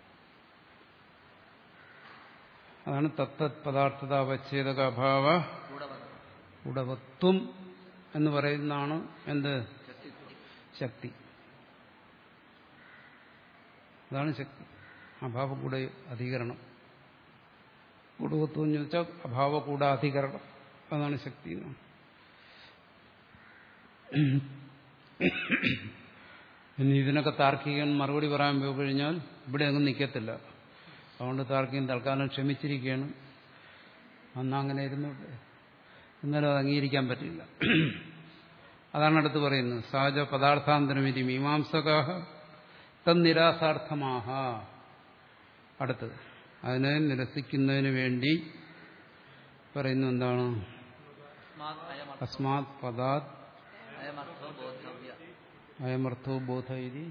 അതാണ് തത്തത് പദാർത്ഥത അവച്ഛേദക അഭാവ ഉടവത്വം എന്ന് പറയുന്നതാണ് എന്ത്? ശക്തി. അതാണ് ശക്തി. അഭാവകൂട അധികരണം. ഗുണവത്വം എന്ന് ചോദിച്ചാൽ അഭാവകൂട അധികരണം. അതാണ് ശക്തി. ഇനി ഇതിനൊക്കെ താർക്കികൻ മറുപടി പറയാൻ പോയി കഴിഞ്ഞാൽ ഇവിടെ അങ്ങ് നിൽക്കത്തില്ല. അതുകൊണ്ട് താർക്കികൻ തൽക്കാലം ക്ഷമിച്ചിരിക്കുകയാണ്. അന്ന് അങ്ങനെ ഇരുന്നു, എന്നാലും അത് അംഗീകരിക്കാൻ പറ്റില്ല. അതാണ് അടുത്ത് പറയുന്നത്. സഹജ പദാർത്ഥാന്തരം ഇത് മീമാംസകാഹ തന്നിരാസാർത്ഥമാഹ. അടുത്തത് അതിനെ നിരസിക്കുന്നതിന് വേണ്ടി പറയുന്നു എന്താണ്? അസ്മാത് പദാത് അയമർത്ഥോ ബോധ ഇതി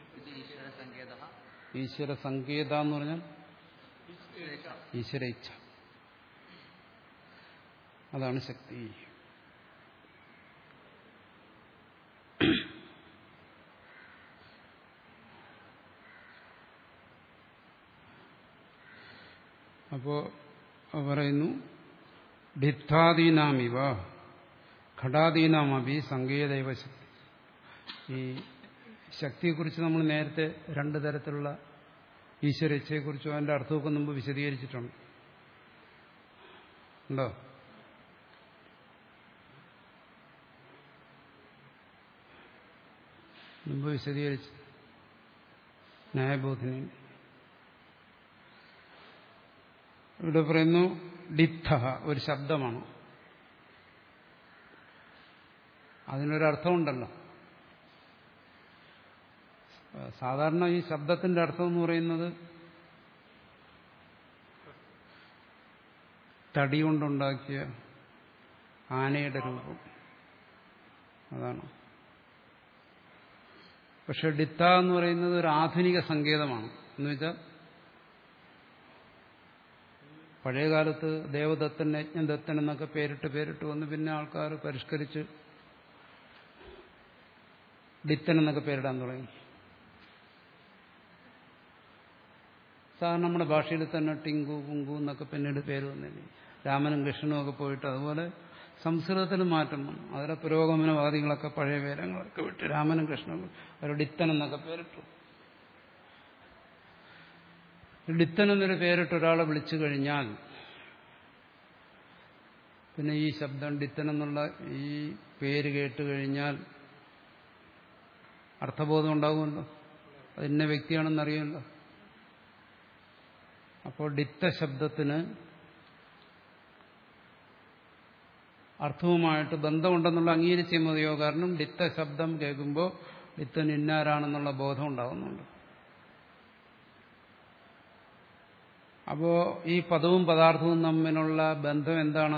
ഈശ്വര സങ്കേത എന്ന് പറഞ്ഞാൽ ഈശ്വര ഇച്ഛ. അതാണ് ശക്തി. അപ്പോ പറയുന്നു ഡിത്ഥാദീനാമിവ ഘടാദീനാമപി സങ്കേതൈവ ശക്തി. ഈ ശക്തിയെക്കുറിച്ച് നമ്മൾ നേരത്തെ രണ്ടു തരത്തിലുള്ള ഈശ്വര ഇച്ഛയെക്കുറിച്ചും അതിന്റെ അർത്ഥമൊക്കെ മുമ്പ് വിശദീകരിച്ചിട്ടുണ്ട്. ഉണ്ടോ? മുമ്പ് വിശദീകരിച്ചു ന്യായബോധന. ഇവിടെ പറയുന്നു ഡിത്ഥ ഒരു ശബ്ദമാണ്. അതിനൊരർത്ഥമുണ്ടല്ലോ. സാധാരണ ഈ ശബ്ദത്തിന്റെ അർത്ഥം എന്ന് പറയുന്നത് തടി കൊണ്ടുണ്ടാക്കിയ ആനയുടെ രൂപം, അതാണ്. പക്ഷെ ഡിത്ത എന്ന് പറയുന്നത് ഒരു ആധുനിക സങ്കേതമാണ്. എന്ന് വെച്ചാൽ പഴയകാലത്ത് ദേവദത്തൻ യജ്ഞദത്തൻ എന്നൊക്കെ പേരിട്ട് പേരിട്ട് വന്ന് പിന്നെ ആൾക്കാർ പരിഷ്കരിച്ച് ഡിത്തൻ എന്നൊക്കെ പേരിടാൻ തുടങ്ങി. സാധാരണ നമ്മുടെ ഭാഷയിൽ തന്നെ ടിങ്കു കുങ്കു എന്നൊക്കെ പിന്നീട് പേര് വന്നില്ലേ. രാമനും കൃഷ്ണനും ഒക്കെ പോയിട്ട് അതുപോലെ സംസ്കൃതത്തിൽ മാറ്റം വന്നു. അതിലെ പുരോഗമനവാദികളൊക്കെ പഴയ പേരങ്ങളൊക്കെ വിട്ട് രാമനും കൃഷ്ണനും അവർ ഡിത്തൻ എന്നൊക്കെ പേരിട്ടു. ഡിത്തൻ എന്നൊരു പേരിട്ട് ഒരാളെ വിളിച്ചു കഴിഞ്ഞാൽ പിന്നെ ഈ ശബ്ദം ഡിത്തൻ എന്നുള്ള ഈ പേര് കേട്ട് കഴിഞ്ഞാൽ അർത്ഥബോധം ഉണ്ടാകുമല്ലോ. അത് ഇന്ന വ്യക്തിയാണെന്നറിയുമല്ലോ. അപ്പോൾ ഡിത്ത ശബ്ദത്തിന് അർത്ഥവുമായിട്ട് ബന്ധമുണ്ടെന്നുള്ള അംഗീകരിച്ചേ മതിയോ. കാരണം ഡിത്ത ശബ്ദം കേൾക്കുമ്പോൾ ഡിത്തൻ ഇന്നാരാണെന്നുള്ള ബോധം ഉണ്ടാകുന്നുണ്ട്. അപ്പോ ഈ പദവും പദാർത്ഥവും തമ്മിലുള്ള ബന്ധം എന്താണ്?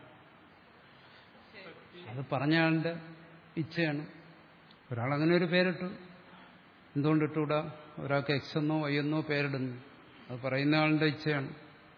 അത് പറഞ്ഞാളുടെ ഇച്ഛയാണ്. ഒരാളങ്ങനെ ഒരു പേരിട്ടു. എന്തുകൊണ്ടിട്ടൂടാ? ഒരാൾക്ക് എക്സ് എന്നോ വൈ എന്നോ പേരിടുന്നു. അത് പറയുന്ന ആളുടെ ഇച്ഛയാണ്.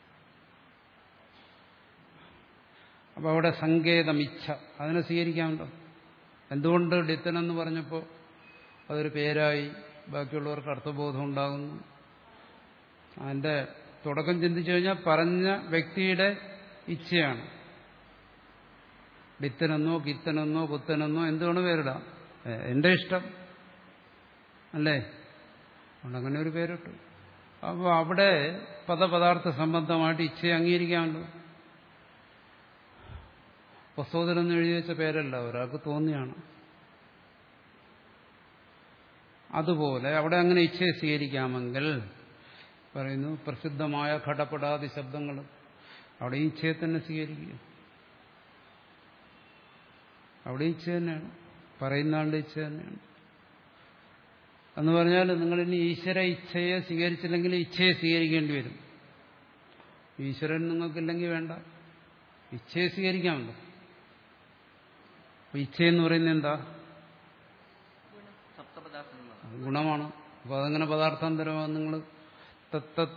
അപ്പോൾ അവിടെ സങ്കേതം ഇച്ഛ, അതിനെ സ്വീകരിക്കാമല്ലോ. എന്തുകൊണ്ട് ഡിത്തനെന്ന് പറഞ്ഞപ്പോൾ അതൊരു പേരായി, ബാക്കിയുള്ളവർക്ക് അർത്ഥബോധം ഉണ്ടാകുന്നു. അതിന്റെ തുടക്കം ചിന്തിച്ചു കഴിഞ്ഞാൽ പറഞ്ഞ വ്യക്തിയുടെ ഇച്ഛയാണ്. ഡിത്തനെന്നോ കിത്തനെന്നോ പുത്തനെന്നോ എന്തുകൊണ്ട് പേരിടാം, എന്റെ ഇഷ്ടം അല്ലേ. അതുകൊണ്ട് അങ്ങനെ ഒരു പേരിട്ടു. അപ്പോൾ അവിടെ പദപദാർത്ഥ സംബന്ധമായിട്ട് ഇച്ഛയെ അംഗീകരിക്കാമല്ലോ. പുസ്തകത്തിലൊന്നും എഴുതി വെച്ച പേരല്ല, ഒരാൾക്ക് തോന്നിയാണ്. അതുപോലെ അവിടെ അങ്ങനെ ഇച്ഛയെ സ്വീകരിക്കാമെങ്കിൽ പറയുന്നു പ്രസിദ്ധമായ ഘടപടാദി ശബ്ദങ്ങൾ, അവിടെ ഇച്ഛയെ തന്നെ സ്വീകരിക്കുക. അവിടെ ഇച്ഛ തന്നെയാണ്, പറയുന്ന ആളുടെ ഇച്ഛ തന്നെയാണ്. എന്ന് പറഞ്ഞാൽ നിങ്ങളിനി ഈശ്വര ഇച്ഛയെ സ്വീകരിച്ചില്ലെങ്കിൽ ഇച്ഛയെ സ്വീകരിക്കേണ്ടി വരും. ഈശ്വരൻ നിങ്ങൾക്കില്ലെങ്കിൽ വേണ്ട, ഇച്ഛയെ സ്വീകരിക്കാമല്ലോ. അപ്പൊ ഇച്ഛയെന്ന് പറയുന്നത് എന്താ? അത് ഗുണമാണ്. അപ്പൊ അതെങ്ങനെ പദാർത്ഥാന്തരമാണ്? നിങ്ങൾ തത്തത്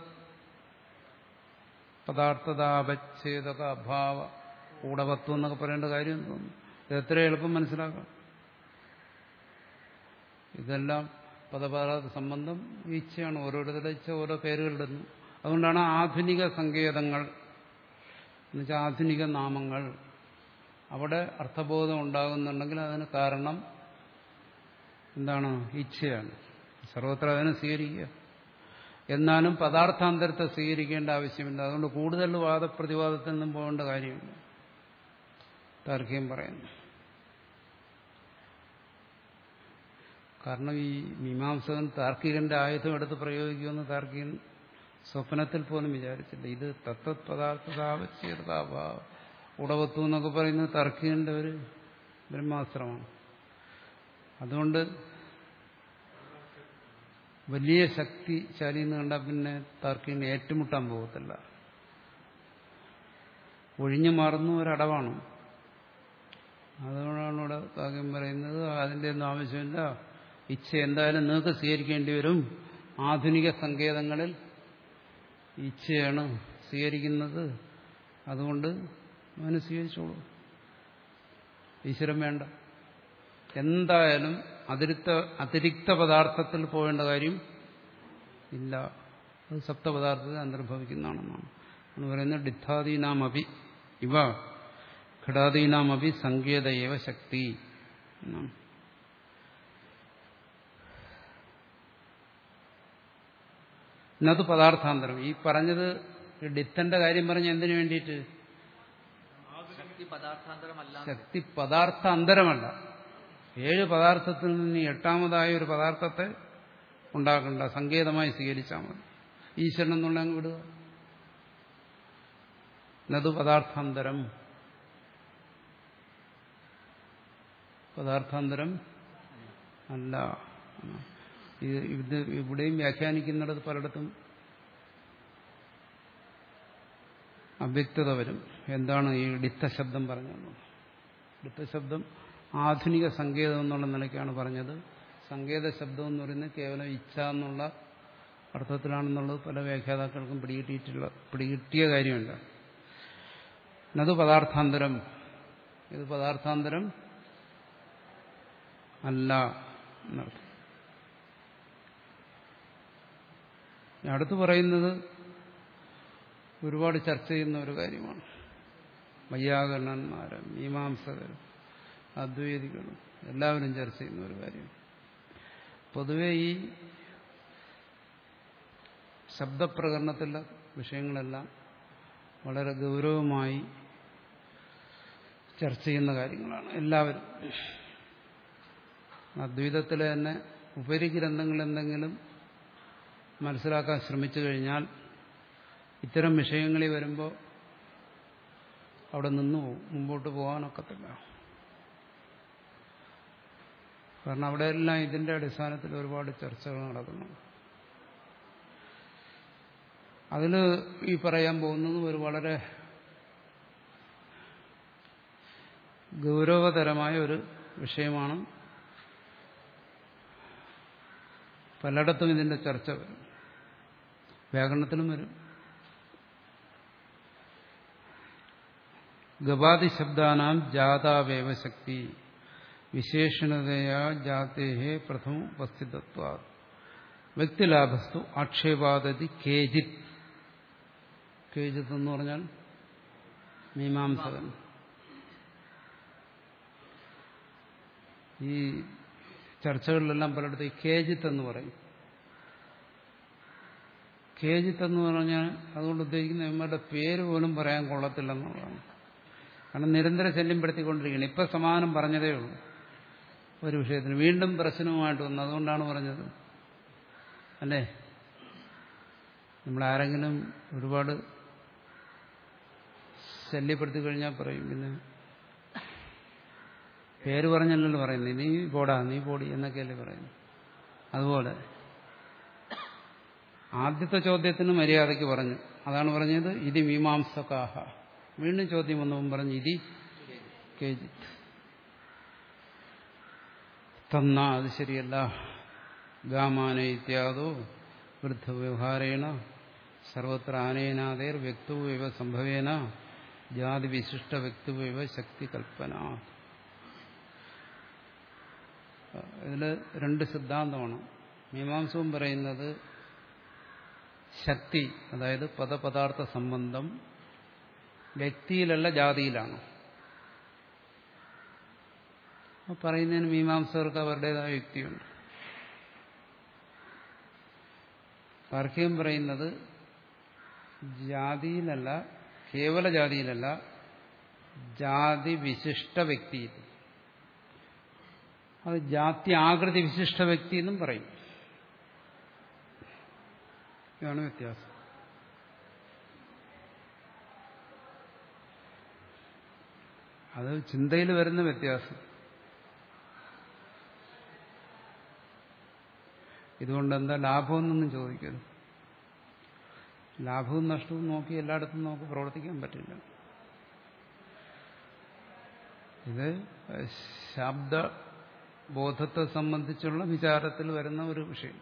പദാർത്ഥതാപച്ഛേദക അഭാവ കൂടവത്വം എന്നൊക്കെ പറയേണ്ട കാര്യം തോന്നുന്നു. ഇത് എത്ര എളുപ്പം മനസ്സിലാക്കാം. ഇതെല്ലാം പദപദാർത്ഥ സംബന്ധം ഇച്ഛയാണ്. ഓരോരുത്തരുടെ ഇച്ഛ ഓരോ പേരുകളിടുന്നു. അതുകൊണ്ടാണ് ആധുനിക സങ്കേതങ്ങൾ എന്നുവെച്ചാൽ ആധുനിക നാമങ്ങൾ. അവിടെ അർത്ഥബോധം ഉണ്ടാകുന്നുണ്ടെങ്കിൽ അതിന് കാരണം എന്താണ്? ഇച്ഛയാണ്. സർവത്ര അതിനെ സ്വീകരിക്കുക. എന്നാലും പദാർത്ഥാന്തരത്തെ സ്വീകരിക്കേണ്ട ആവശ്യമില്ല. അതുകൊണ്ട് കൂടുതൽ വാദപ്രതിവാദത്തിൽ നിന്നും പോകേണ്ട കാര്യമില്ല. താർക്കികം പറയുന്നു. കാരണം ഈ മീമാംസകൻ താർക്കികന്റെ ആയുധം എടുത്ത് പ്രയോഗിക്കുമെന്ന് താർക്കികൻ സ്വപ്നത്തിൽ പോലും വിചാരിച്ചില്ല. ഇത് തത്വത് പദാർത്ഥതാവച്ഛേദാഭാവ ഉടവത്തു എന്നൊക്കെ പറയുന്നത് താർക്കികന്റെ ഒരു ബ്രഹ്മാസ്ത്രമാണ്. അതുകൊണ്ട് വലിയ ശക്തിശാലി എന്ന് കണ്ടാൽ പിന്നെ താർക്കികന് ഏറ്റുമുട്ടാൻ പോകത്തില്ല. ഒഴിഞ്ഞു മാറുന്ന ഒരടവാണ്. അതുകൊണ്ടാണ് ഇവിടെ താർക്കികൻ പറയുന്നത് അതിൻ്റെ ഒന്നും ആവശ്യമില്ല. ഇച്ഛ എന്തായാലും നിങ്ങൾക്ക് സ്വീകരിക്കേണ്ടി വരും. ആധുനിക സങ്കേതങ്ങളിൽ ഇച്ഛയാണ് സ്വീകരിക്കുന്നത്. അതുകൊണ്ട് അവന് സ്വീകരിച്ചോളൂ. ഈശ്വരൻ വേണ്ട. എന്തായാലും അതിരിക്ത അതിരിക്ത പദാർത്ഥത്തിൽ പോകേണ്ട കാര്യം ഇല്ല. അത് സപ്തപദാർത്ഥത്തിൽ അന്തർഭവിക്കുന്നതാണെന്നാണ് എന്ന് പറയുന്നത്. ഡിത്ഥാദീനാമപി ഇവ ഘടാദീനാമപി സങ്കേതയേവ ശക്തി എന്നാണ്. ഇന്നത് പദാർത്ഥാന്തരം. ഈ പറഞ്ഞത് ഡിത്തന്റെ കാര്യം പറഞ്ഞ എന്തിനു വേണ്ടിയിട്ട്? ശക്തി പദാർത്ഥാന്തരമല്ല. ഏഴ് പദാർത്ഥത്തിൽ നിന്ന് എട്ടാമതായ ഒരു പദാർത്ഥത്തെ ഉണ്ടാക്കണ്ട, സങ്കേതമായി സ്വീകരിച്ചാൽ മതി. ഈശ്വരൻ എന്നുള്ള അങ്ങ് വിടുക. നതു പദാർത്ഥാന്തരം. പദാർത്ഥാന്തരം അല്ല. ഇത് ഇവിടെയും വ്യാഖ്യാനിക്കുന്നിടത്ത് പലയിടത്തും അവ്യക്തത വരും. എന്താണ് ഈ ഡിത്ത ശബ്ദം പറഞ്ഞത്? ഡിത്ത ശബ്ദം ആധുനിക സങ്കേതം എന്നുള്ള നിലയ്ക്കാണ് പറഞ്ഞത്. സങ്കേത ശബ്ദം എന്ന് പറയുന്നത് കേവലം ഇച്ഛ എന്നുള്ള അർത്ഥത്തിലാണെന്നുള്ളത് പല വ്യാഖ്യാതാക്കൾക്കും പിടികിട്ടിയിട്ടുള്ള പിടികിട്ടിയ കാര്യമല്ല. അത് പദാർത്ഥാന്തരം. ഇത് പദാർത്ഥാന്തരം അല്ല എന്നർത്ഥം. അടുത്ത് പറയുന്നത് ഒരുപാട് ചർച്ച ചെയ്യുന്ന ഒരു കാര്യമാണ്. വൈയാകരണന്മാരും മീമാംസകരും അദ്വൈതികളും എല്ലാവരും ചർച്ച ചെയ്യുന്ന ഒരു കാര്യം. പൊതുവെ ഈ ശബ്ദപ്രകരണത്തിലുള്ള വിഷയങ്ങളെല്ലാം വളരെ ഗൗരവമായി ചർച്ച ചെയ്യുന്ന കാര്യങ്ങളാണ് എല്ലാവരും. അദ്വൈതത്തിലെ തന്നെ ഉപരിഗ്രന്ഥങ്ങൾ എന്തെങ്കിലും മനസ്സിലാക്കാൻ ശ്രമിച്ചു കഴിഞ്ഞാൽ ഇത്തരം വിഷയങ്ങളിൽ വരുമ്പോൾ അവിടെ നിന്നു പോകും, മുമ്പോട്ട് പോകാനൊക്കത്തില്ല. കാരണം അവിടെയെല്ലാം ഇതിന്റെ അടിസ്ഥാനത്തിൽ ഒരുപാട് ചർച്ചകൾ നടക്കുന്നു. അതിൽ ഈ പറയാൻ പോകുന്നത് ഒരു വളരെ ഗൗരവതരമായ ഒരു വിഷയമാണ്. പലയിടത്തും ഇതിന്റെ ചർച്ച വരും, വ്യാകരണത്തിലും വരും. ഗവാദി ശബ്ദാനാം ജാതാവേവ ശക്തി വിശേഷണതയാ ജാതേഹേ പ്രഥമ ഉപസ്ഥിതത്വാ വ്യക്തിലാഭസ്തു ആക്ഷേപാദതി കേജിത്. കേജിത്ത് എന്ന് പറഞ്ഞാൽ മീമാംസകൻ. ഈ ചർച്ചകളിലെല്ലാം പലയിടത്തും ഈ കേജിത്ത് എന്ന് പറയും. കേജിത്ത് എന്ന് പറഞ്ഞാൽ അതുകൊണ്ട് ഉദ്ദേശിക്കുന്ന ഇവന്മാരുടെ പേര് പോലും പറയാൻ കൊള്ളത്തില്ലെന്നുള്ളതാണ്. കാരണം നിരന്തരം ശല്യപ്പെടുത്തിക്കൊണ്ടിരിക്കുകയാണ്. ഇപ്പം സമാധാനം പറഞ്ഞതേ ഉള്ളൂ ഒരു വിഷയത്തിന്, വീണ്ടും പ്രശ്നവുമായിട്ട് വന്നു. അതുകൊണ്ടാണ് പറഞ്ഞത് അല്ലേ. നമ്മളാരെങ്കിലും ഒരുപാട് ശല്യപ്പെടുത്തി കഴിഞ്ഞാൽ പറയും, പിന്നെ പേര് പറഞ്ഞല്ലോ പറയുന്നത്, നീ പോടാ നീ പോടി എന്നൊക്കെയല്ലേ പറയുന്നത്. അതുപോലെ ആദ്യത്തെ ചോദ്യത്തിന് മര്യാദയ്ക്ക് പറഞ്ഞു. അതാണ് പറഞ്ഞത് ഇത് മീമാംസകാഹ. വീണ്ടും ചോദ്യം വന്നവും പറഞ്ഞു ഇതി കേജിത്ത്. തന്ന അത് ശരിയല്ല. ഗാമാന ഇത്യാദോ വൃദ്ധവ്യവഹാരേണ സർവത്ര ആനയനാദേർ വ്യക്തവുവ സംഭവേന ജാതി വിശിഷ്ട വ്യക്തവുവ ശക്തി കൽപ്പന. ഇതിൽ രണ്ട് സിദ്ധാന്തമാണ്. മീമാംസവും പറയുന്നത് ശക്തി, അതായത് പദപദാർത്ഥ സംബന്ധം വ്യക്തിയിലല്ല ജാതിയിലാണ്. പറയുന്നതിന് മീമാംസകർക്ക് അവരുടേതായ യുക്തിയുണ്ട്. താർക്കികം പറയുന്നത് ജാതിയിലല്ല, കേവല ജാതിയിലല്ല, ജാതി വിശിഷ്ട വ്യക്തിയിൽ. അത് ജാതി ആകൃതി വിശിഷ്ട വ്യക്തി എന്നും പറയും. ഇതാണ് വ്യത്യാസം. അത് ചിന്തയിൽ വരുന്ന വ്യത്യാസം. ഇതുകൊണ്ട് എന്താ ലാഭമെന്നൊന്നും ചോദിക്കരുത്. ലാഭവും നഷ്ടവും നോക്കി എല്ലായിടത്തും നമുക്ക് പ്രവർത്തിക്കാൻ പറ്റില്ല. ഇത് ശബ്ദബോധത്തെ സംബന്ധിച്ചുള്ള വിചാരത്തിൽ വരുന്ന ഒരു വിഷയം.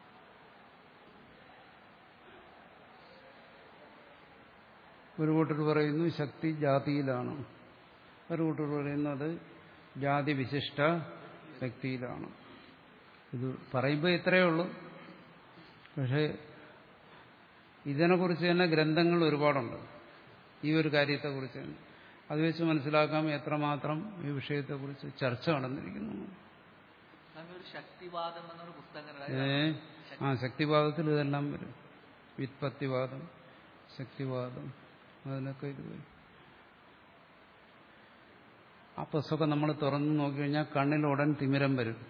ഒരു കൂട്ടർ പറയുന്നു ശക്തി ജാതിയിലാണ്, ഒരു കൂട്ടർ പറയുന്നത് ജാതി വിശിഷ്ട വ്യക്തിയിലാണ്. ഇത് പറയുമ്പോൾ ഇത്രയേ ഉള്ളൂ. പക്ഷേ ഇതിനെക്കുറിച്ച് തന്നെ ഗ്രന്ഥങ്ങൾ ഒരുപാടുണ്ട്, ഈ ഒരു കാര്യത്തെക്കുറിച്ച് തന്നെ. അത് വെച്ച് മനസ്സിലാക്കാം എത്രമാത്രം ഈ വിഷയത്തെക്കുറിച്ച് ചർച്ച നടന്നിരിക്കുന്നു. ഏ ആ ശക്തിവാദത്തിൽ ഇതെല്ലാം വരും. വ്യുത്പത്തിവാദം, ശക്തിവാദം, അതിനൊക്കെ ഇത് വരും. ആ പുസ്തകം നമ്മൾ തുറന്നു നോക്കിക്കഴിഞ്ഞാൽ കണ്ണിൽ ഉടൻ തിമിരം വരും.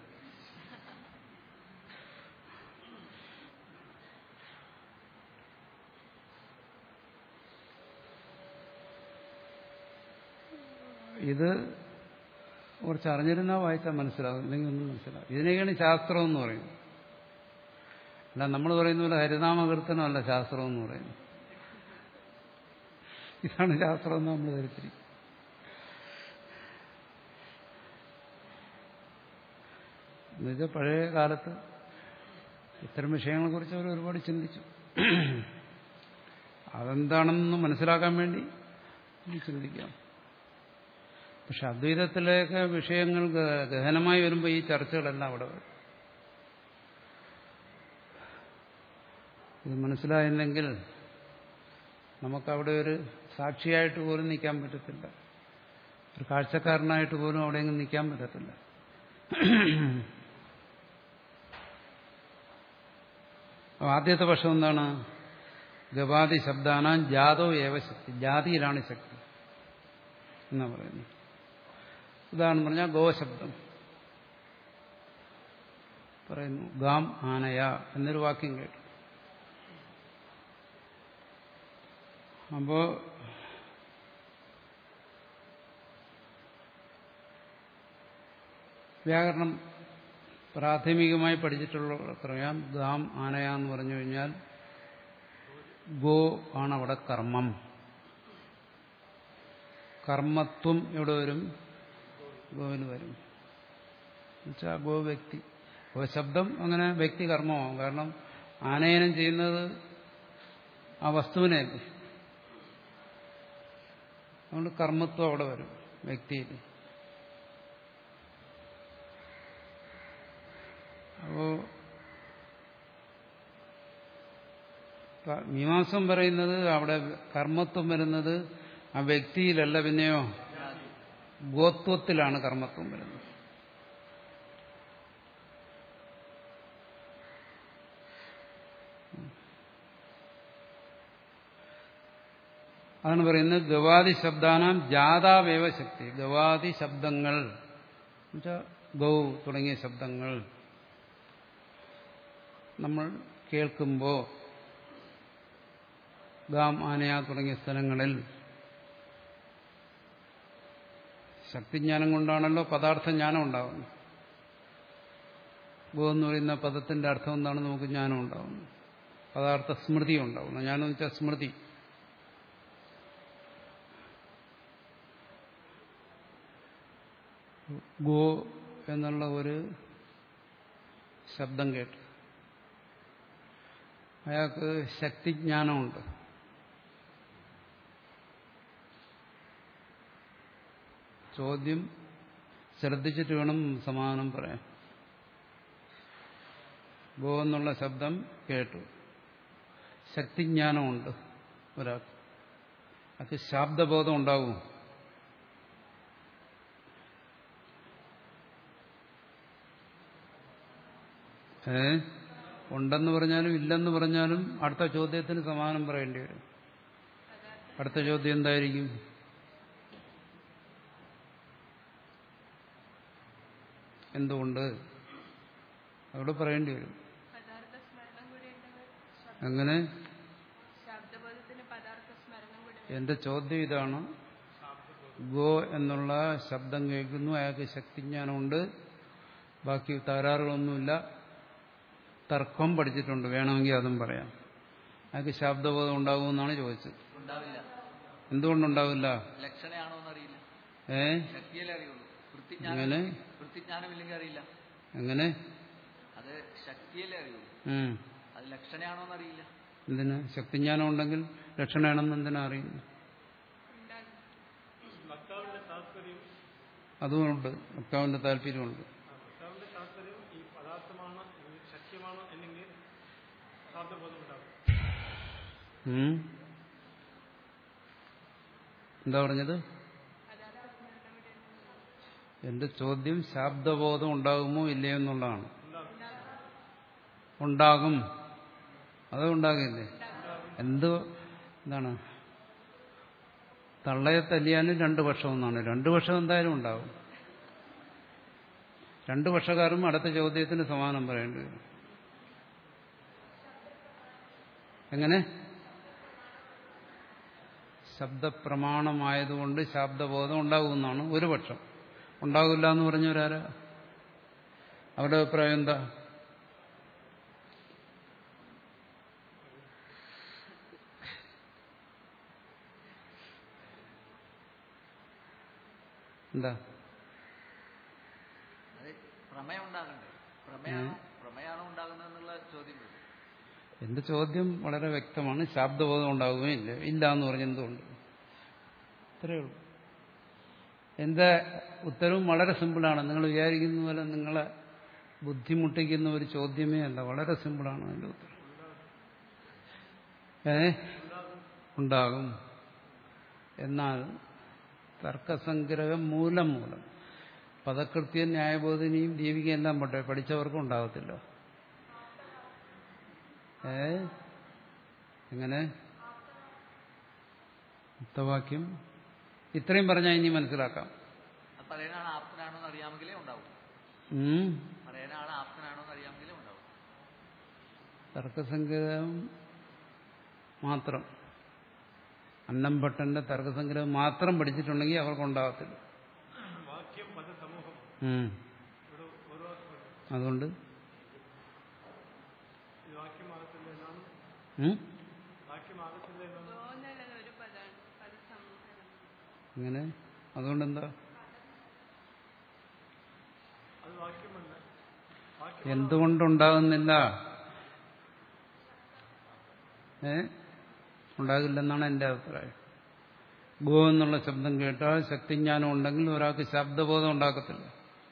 ഇത് കുറച്ച് അറിഞ്ഞിരുന്നാൽ വായിച്ചാൽ മനസ്സിലാകും, ഇല്ലെങ്കിൽ ഒന്നും മനസ്സിലാകും. ഇതിനെയാണ് ശാസ്ത്രം എന്ന് പറയുന്നത്. അല്ല നമ്മൾ പറയുന്ന പോലെ ഹരിനാമകീർത്തനമല്ല ശാസ്ത്രം എന്ന് പറയുന്നത്. ഇതാണ് ശാസ്ത്രം എന്ന് നമ്മൾ ധരിച്ചിരിക്കും. എന്നുവെച്ചാൽ പഴയ കാലത്ത് ഇത്തരം വിഷയങ്ങളെക്കുറിച്ച് അവർ ഒരുപാട് ചിന്തിച്ചു. അതെന്താണെന്ന് മനസ്സിലാക്കാൻ വേണ്ടി ചിന്തിക്കാം. പക്ഷെ അദ്വൈതത്തിലേക്ക് വിഷയങ്ങൾ ഗഹനമായി വരുമ്പോൾ ഈ ചർച്ചകളെല്ലാം അവിടെ വരും. ഇത് മനസ്സിലായില്ലെങ്കിൽ നമുക്കവിടെ ഒരു സാക്ഷിയായിട്ട് പോലും നിൽക്കാൻ പറ്റത്തില്ല, ഒരു കാഴ്ചക്കാരനായിട്ട് പോലും അവിടെയെങ്കിലും നിൽക്കാൻ പറ്റത്തില്ല. ആദ്യത്തെ പക്ഷം എന്താണ്? ഗവാദി ശബ്ദാനാം ജാതോ ഏവ ശക്തി, ജാതിയിലാണ് ശക്തി എന്നാ പറയുന്നത്. ഉദാഹരണം പറഞ്ഞാൽ ഗോശബ്ദം പറയുന്നു. ഗാം ആനയ എന്നൊരു വാക്യം കേട്ടു. അപ്പോ വ്യാകരണം പ്രാഥമികമായി പഠിച്ചിട്ടുള്ളവർക്കറിയാം, ഗാം ആനയ എന്ന് പറഞ്ഞു കഴിഞ്ഞാൽ ഗോ ആണ് അവിടെ കർമ്മം. കർമ്മത്വം എവിടെ വരും? ഗോവിന് വരും. എന്നുവെച്ചാൽ ഗോ വ്യക്തി, ഗോ ശബ്ദം അങ്ങനെ വ്യക്തി കർമ്മമാവും. കാരണം ആനയനം ചെയ്യുന്നത് ആ വസ്തുവിനെയല്ലേ. അതുകൊണ്ട് കർമ്മത്വം അവിടെ വരും വ്യക്തിയിൽ. അപ്പോ മീമാംസം പറയുന്നത് അവിടെ കർമ്മത്വം വരുന്നത് ആ വ്യക്തിയിലല്ല, പിന്നെയോ ഗോത്വത്തിലാണ് കർമ്മത്വം വരുന്നത്. അതാണ് പറയുന്നത് ഗവാദി ശബ്ദാനാം ജാതാവേവ ശക്തി. ഗവാദി ശബ്ദങ്ങൾ എന്നുവെച്ചാൽ ഗൗ തുടങ്ങിയ ശബ്ദങ്ങൾ നമ്മൾ കേൾക്കുമ്പോൾ ഗാം ആനയ തുടങ്ങിയ സ്ഥലങ്ങളിൽ ശക്തിജ്ഞാനം കൊണ്ടാണല്ലോ പദാർത്ഥജ്ഞാനം ഉണ്ടാകുന്നത്. ഗോ എന്ന് പറയുന്ന പദത്തിന്റെ അർത്ഥം എന്താണ്? നമുക്ക് ജ്ഞാനം ഉണ്ടാകുന്നു, പദാർത്ഥ സ്മൃതി ഉണ്ടാകുന്നു. ജ്ഞാനം എന്ന് വെച്ചാൽ സ്മൃതി. ഗോ എന്നുള്ള ഒരു ശബ്ദം കേട്ട് അയാൾക്ക് ശക്തിജ്ഞാനമുണ്ട്. ചോദ്യം ശ്രദ്ധിച്ചിട്ട് വേണം സമാധാനം പറയാൻ. ഗോ എന്നുള്ള ശബ്ദം കേട്ടു. ശക്തിജ്ഞാനമുണ്ട് ഒരാൾക്ക്. അത് ശാബ്ദബോധം ഉണ്ടാവും. ഏ ഉണ്ടെന്ന് പറഞ്ഞാലും ഇല്ലെന്ന് പറഞ്ഞാലും അടുത്ത ചോദ്യത്തിന് സമാനം പറയേണ്ടി വരും. അടുത്ത ചോദ്യം എന്തായിരിക്കും? എന്തുകൊണ്ട്? അവിടെ പറയേണ്ടി വരും. അങ്ങനെ എന്റെ ചോദ്യം ഇതാണ്. ഗോ എന്നുള്ള ശബ്ദം കേൾക്കുന്നു, അയാൾക്ക് ശക്തിജ്ഞാനമുണ്ട്, ബാക്കി തകരാറുകളൊന്നുമില്ല, തർക്കം പഠിച്ചിട്ടുണ്ട്, വേണമെങ്കിൽ അതും പറയാം. അയാൾക്ക് ശബ്ദബോധം ഉണ്ടാകുമെന്നാണ് ചോദിച്ചത്. എന്തുകൊണ്ടുണ്ടാവില്ല? ഏ എങ്ങനെ എങ്ങനെ എന്തിന്? ശക്തിജ്ഞാനം ഉണ്ടെങ്കിൽ ലക്ഷണമാണെന്ന് എന്തിനാ അറിയുന്നു? അതുകൊണ്ട് വക്താവിന്റെ താല്പര്യമുണ്ട്. എന്താ പറഞ്ഞത്? എന്റെ ചോദ്യം ശാബ്ദബോധം ഉണ്ടാകുമോ ഇല്ലയോ എന്നുള്ളതാണ്. ഉണ്ടാകും. അത് ഉണ്ടാകില്ലേ? എന്ത് എന്താണ്? തള്ളയെ തല്ലിയാലും രണ്ടു പക്ഷം എന്നാണ്. രണ്ടു പക്ഷം എന്തായാലും ഉണ്ടാകും. രണ്ടു പക്ഷക്കാരും അടുത്ത ചോദ്യത്തിന് സമാനം പറയേണ്ടി വരും. എങ്ങനെ? ശബ്ദപ്രമാണമായതുകൊണ്ട് ശാബ്ദബോധം ഉണ്ടാകുമെന്നാണ് ഒരു പക്ഷം. ഉണ്ടാകില്ല എന്ന് പറഞ്ഞവരാരാ? അവരുടെ അഭിപ്രായം എന്താ? എന്താ? എന്റെ ചോദ്യം വളരെ വ്യക്തമാണ്. ശാബ്ദബോധം ഉണ്ടാകുകയില്ല. ഇല്ല എന്ന് പറഞ്ഞെന്തുകൊണ്ട്? ഇത്രയേ ഉള്ളൂ. എന്റെ ഉത്തരവും വളരെ സിമ്പിളാണ്. നിങ്ങൾ വിചാരിക്കുന്ന പോലെ നിങ്ങളെ ബുദ്ധിമുട്ടിക്കുന്ന ഒരു ചോദ്യമേ അല്ല. വളരെ സിമ്പിളാണ് അതിന്റെ ഉത്തരം. ഏ ഉണ്ടാകും. എന്നാൽ തർക്കസംഗ്രഹം മൂലം മൂലം പദകൃത്യം ന്യായബോധനയും ദീപികയും എല്ലാം പോട്ടെ, പഠിച്ചവർക്കും ഉണ്ടാകത്തില്ല. ഏ എങ്ങനെ? മുക്തവാക്യം ഇത്രയും പറഞ്ഞാൽ ഇനി മനസ്സിലാക്കാം. തർക്കസംഗ്രഹം മാത്രം, അന്നംഭട്ടന്റെ തർക്കസംഗ്രഹം മാത്രം പഠിച്ചിട്ടുണ്ടെങ്കിൽ അവർക്കുണ്ടാകത്തില്ല. അതുകൊണ്ട് അങ്ങനെ അതുകൊണ്ടെന്താ? എന്തുകൊണ്ടുണ്ടാകുന്നില്ല? ഏ ഉണ്ടാകില്ലെന്നാണ് എന്റെ അഭിപ്രായം. ഗോ എന്നുള്ള ശബ്ദം കേട്ടാൽ ശക്തിജ്ഞാനം ഉണ്ടെങ്കിൽ ഒരാൾക്ക് ശബ്ദബോധം ഉണ്ടാക്കത്തില്ല.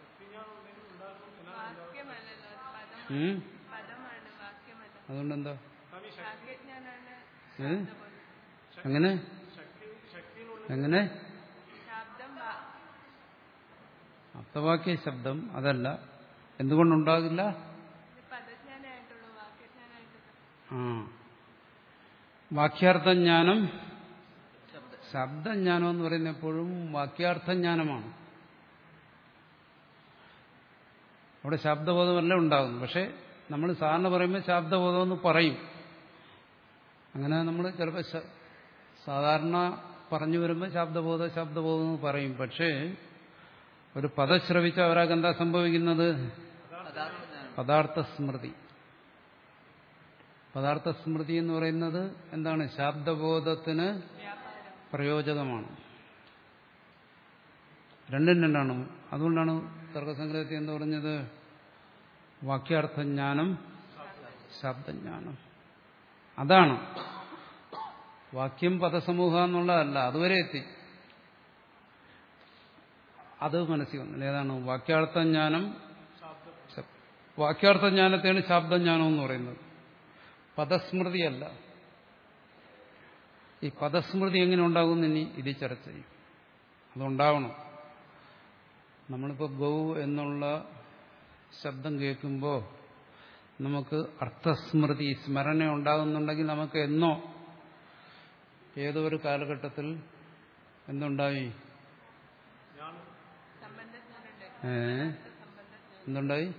അതുകൊണ്ടെന്താ? ഏ എങ്ങനെ എങ്ങനെ അർത്ഥവാക്യ ശബ്ദം അതല്ല. എന്തുകൊണ്ടുണ്ടാകില്ല? ആ വാക്യാർത്ഥജ്ഞാനം. ശബ്ദജ്ഞാനം എന്ന് പറയുന്ന എപ്പോഴും വാക്യാർത്ഥജ്ഞാനമാണ്. അവിടെ ശബ്ദബോധമല്ല ഉണ്ടാകുന്നു. പക്ഷെ നമ്മൾ സാധാരണ പറയുമ്പോൾ ശബ്ദബോധം എന്ന് പറയും. അങ്ങനെ നമ്മൾ ചിലപ്പോൾ സാധാരണ പറഞ്ഞു വരുമ്പോൾ ശബ്ദബോധം ശബ്ദബോധം എന്ന് പറയും. പക്ഷേ ഒരു പദം ശ്രവിച്ച അവരാൾക്ക് എന്താ സംഭവിക്കുന്നത്? പദാർത്ഥ സ്മൃതി. പദാർത്ഥ സ്മൃതി എന്ന് പറയുന്നത് എന്താണ്? ശബ്ദബോധത്തിന് പ്രയോജകമാണ്. രണ്ടും രണ്ടാണ്. അതുകൊണ്ടാണ് തർക്കസംഗ്രഹത്തിൽ എന്ന് പറഞ്ഞത് വാക്യാർത്ഥജ്ഞാനം ശബ്ദജ്ഞാനം. അതാണ് വാക്യം പദസമൂഹം എന്നുള്ളതല്ല. അതുവരെ എത്തി. അത് മനസ്സിൽ വന്നില്ല. ഏതാണ്? വാക്യാർത്ഥജ്ഞാനം വാക്യാർത്ഥജ്ഞാനത്തെയാണ് ശാബ്ദജ്ഞാനം എന്ന് പറയുന്നത്, പദസ്മൃതിയല്ല. ഈ പദസ്മൃതി എങ്ങനെ ഉണ്ടാകും ഇനി ഇത് ചർച്ച ചെയ്യും. അതുണ്ടാവണം. നമ്മളിപ്പോൾ ഗൗ എന്നുള്ള ശബ്ദം കേൾക്കുമ്പോൾ നമുക്ക് അർത്ഥസ്മൃതി, സ്മരണ ഉണ്ടാകുന്നുണ്ടെങ്കിൽ നമുക്ക് എന്നോ ഏതോ ഒരു കാലഘട്ടത്തിൽ എന്തുണ്ടായി? ഏ എന്തുണ്ടായി?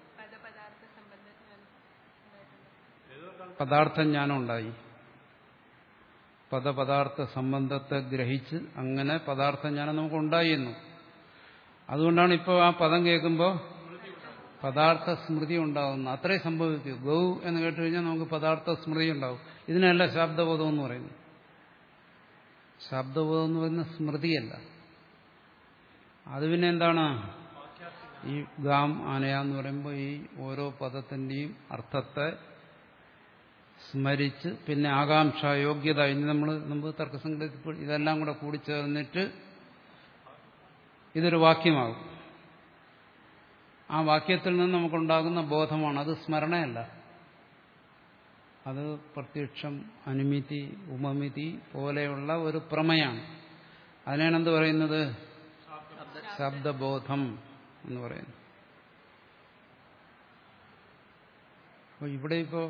പദാർത്ഥജ്ഞാനം ഉണ്ടായി. പദപദാർത്ഥ സംബന്ധത്തെ ഗ്രഹിച്ച് അങ്ങനെ പദാർത്ഥജ്ഞാനം നമുക്ക് ഉണ്ടായിരുന്നു. അതുകൊണ്ടാണ് ഇപ്പോൾ ആ പദം കേൾക്കുമ്പോൾ പദാർത്ഥ സ്മൃതി ഉണ്ടാകുന്നത്. അത്രേ സംഭവിക്കൂ. ഗൗ എന്ന് കേട്ട് കഴിഞ്ഞാൽ നമുക്ക് പദാർത്ഥ സ്മൃതി ഉണ്ടാവും. ഇതിനല്ല ശാബ്ദബോധം എന്ന് പറയുന്നത്. ശാബ്ദബോധം എന്ന് പറയുന്ന സ്മൃതിയല്ല. അത് പിന്നെ എന്താണ്? ഈ ഗാം ആനയ എന്ന് പറയുമ്പോൾ ഈ ഓരോ പദത്തിന്റെയും അർത്ഥത്തെ സ്മരിച്ച് പിന്നെ ആകാംക്ഷ, യോഗ്യത, ഇനി നമ്മൾ മുമ്പ് തർക്കസംഗ്രഹത്തിൽ ഇതെല്ലാം കൂടെ കൂടിച്ചേർന്നിട്ട് ഇതൊരു വാക്യമാകും. ആ വാക്യത്തിൽ നിന്ന് നമുക്കുണ്ടാകുന്ന ബോധമാണ്. അത് സ്മരണയല്ല. അത് പ്രത്യക്ഷം, അനുമിതി, ഉപമിതി പോലെയുള്ള ഒരു പ്രമയാണ്. അതിനാണ് എന്ത് പറയുന്നത്? ശബ്ദബോധം എന്ന് പറയുന്നു. അപ്പോൾ ഇവിടെ ഇപ്പോൾ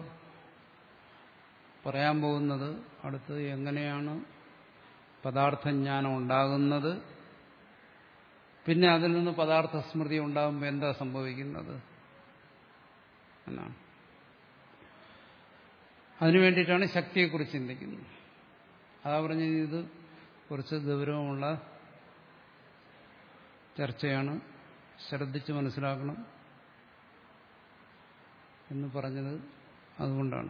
പറയാൻ പോകുന്നത് അടുത്ത് എങ്ങനെയാണ് പദാർത്ഥജ്ഞാനം ഉണ്ടാകുന്നത്, പിന്നെ അതിൽ നിന്ന് പദാർത്ഥ സ്മൃതി ഉണ്ടാകുമ്പോൾ എന്താ സംഭവിക്കുന്നത് എന്നാണ്. അതിനുവേണ്ടിയിട്ടാണ് ശക്തിയെക്കുറിച്ച് ചിന്തിക്കുന്നത്. അതാ പറഞ്ഞ ഇത് കുറച്ച് ഗൗരവമുള്ള ചർച്ചയാണ്, ശ്രദ്ധിച്ച് മനസ്സിലാക്കണം എന്ന് പറഞ്ഞത് അതുകൊണ്ടാണ്.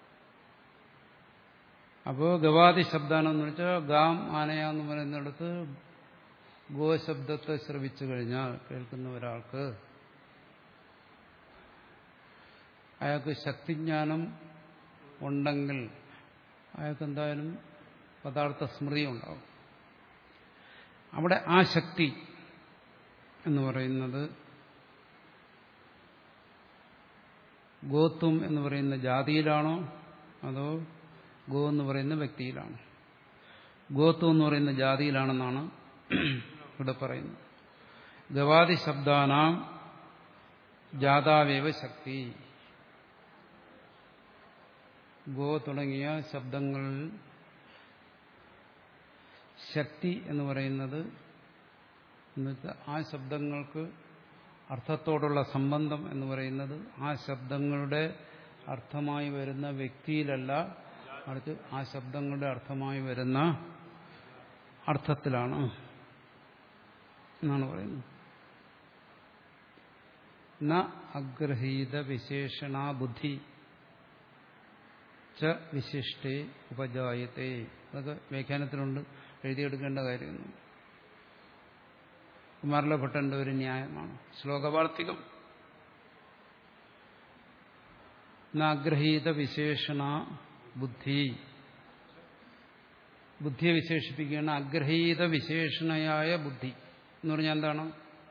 അപ്പോൾ ഗവാദി ശബ്ദാനം എന്ന് വെച്ചാൽ ഗാം ആനയ എന്ന് പറയുന്നിടത്ത് ഗോശബ്ദത്തെ ശ്രവിച്ചു കഴിഞ്ഞാൽ കേൾക്കുന്ന ഒരാൾക്ക് അയാൾക്ക് ശക്തിജ്ഞാനം ഉണ്ടെങ്കിൽ അയാൾക്ക് എന്തായാലും പദാർത്ഥ സ്മൃതി ഉണ്ടാവും. അവിടെ ആ ശക്തി എന്ന് പറയുന്നത് ഗോത്വം എന്ന് പറയുന്ന ജാതിയിലാണോ അതോ ഗോ എന്ന് പറയുന്ന വ്യക്തിയിലാണോ? ഗോത്വം എന്ന് പറയുന്ന ജാതിയിലാണെന്നാണ് ഇവിടെ പറയുന്നത്. ഗവാദി ശബ്ദാനാം ജാതാവേവ ശക്തി. ഗോ തുടങ്ങിയ ശബ്ദങ്ങളിൽ ശക്തി എന്ന് പറയുന്നത് എന്നുവെച്ചാൽ ആ ശബ്ദങ്ങൾക്ക് അർത്ഥത്തോടുള്ള സംബന്ധം എന്ന് പറയുന്നത് ആ ശബ്ദങ്ങളുടെ അർത്ഥമായി വരുന്ന വ്യക്തിയിലല്ല, മറിച്ച് ആ ശബ്ദങ്ങളുടെ അർത്ഥമായി വരുന്ന അർത്ഥത്തിലാണ് എന്നാണ് പറയുന്നത്. ന അഗ്രഹീത വിശേഷണ ബുദ്ധി ച വിശിഷ്ടേ ഉപജായത്തെ. അതൊക്കെ വ്യാഖ്യാനത്തിലുണ്ട്, എഴുതിയെടുക്കേണ്ട കാര്യമൊന്നും. കുമാരലഭട്ടന്റെ ഒരു ന്യായമാണ്, ശ്ലോകവാർത്തികം. നാഗ്രഹീത വിശേഷണ ബുദ്ധി, ബുദ്ധിയെ വിശേഷിപ്പിക്കുകയാണ്. അഗ്രഹീത വിശേഷണയായ ബുദ്ധി എന്ന് പറഞ്ഞാൽ എന്താണ്?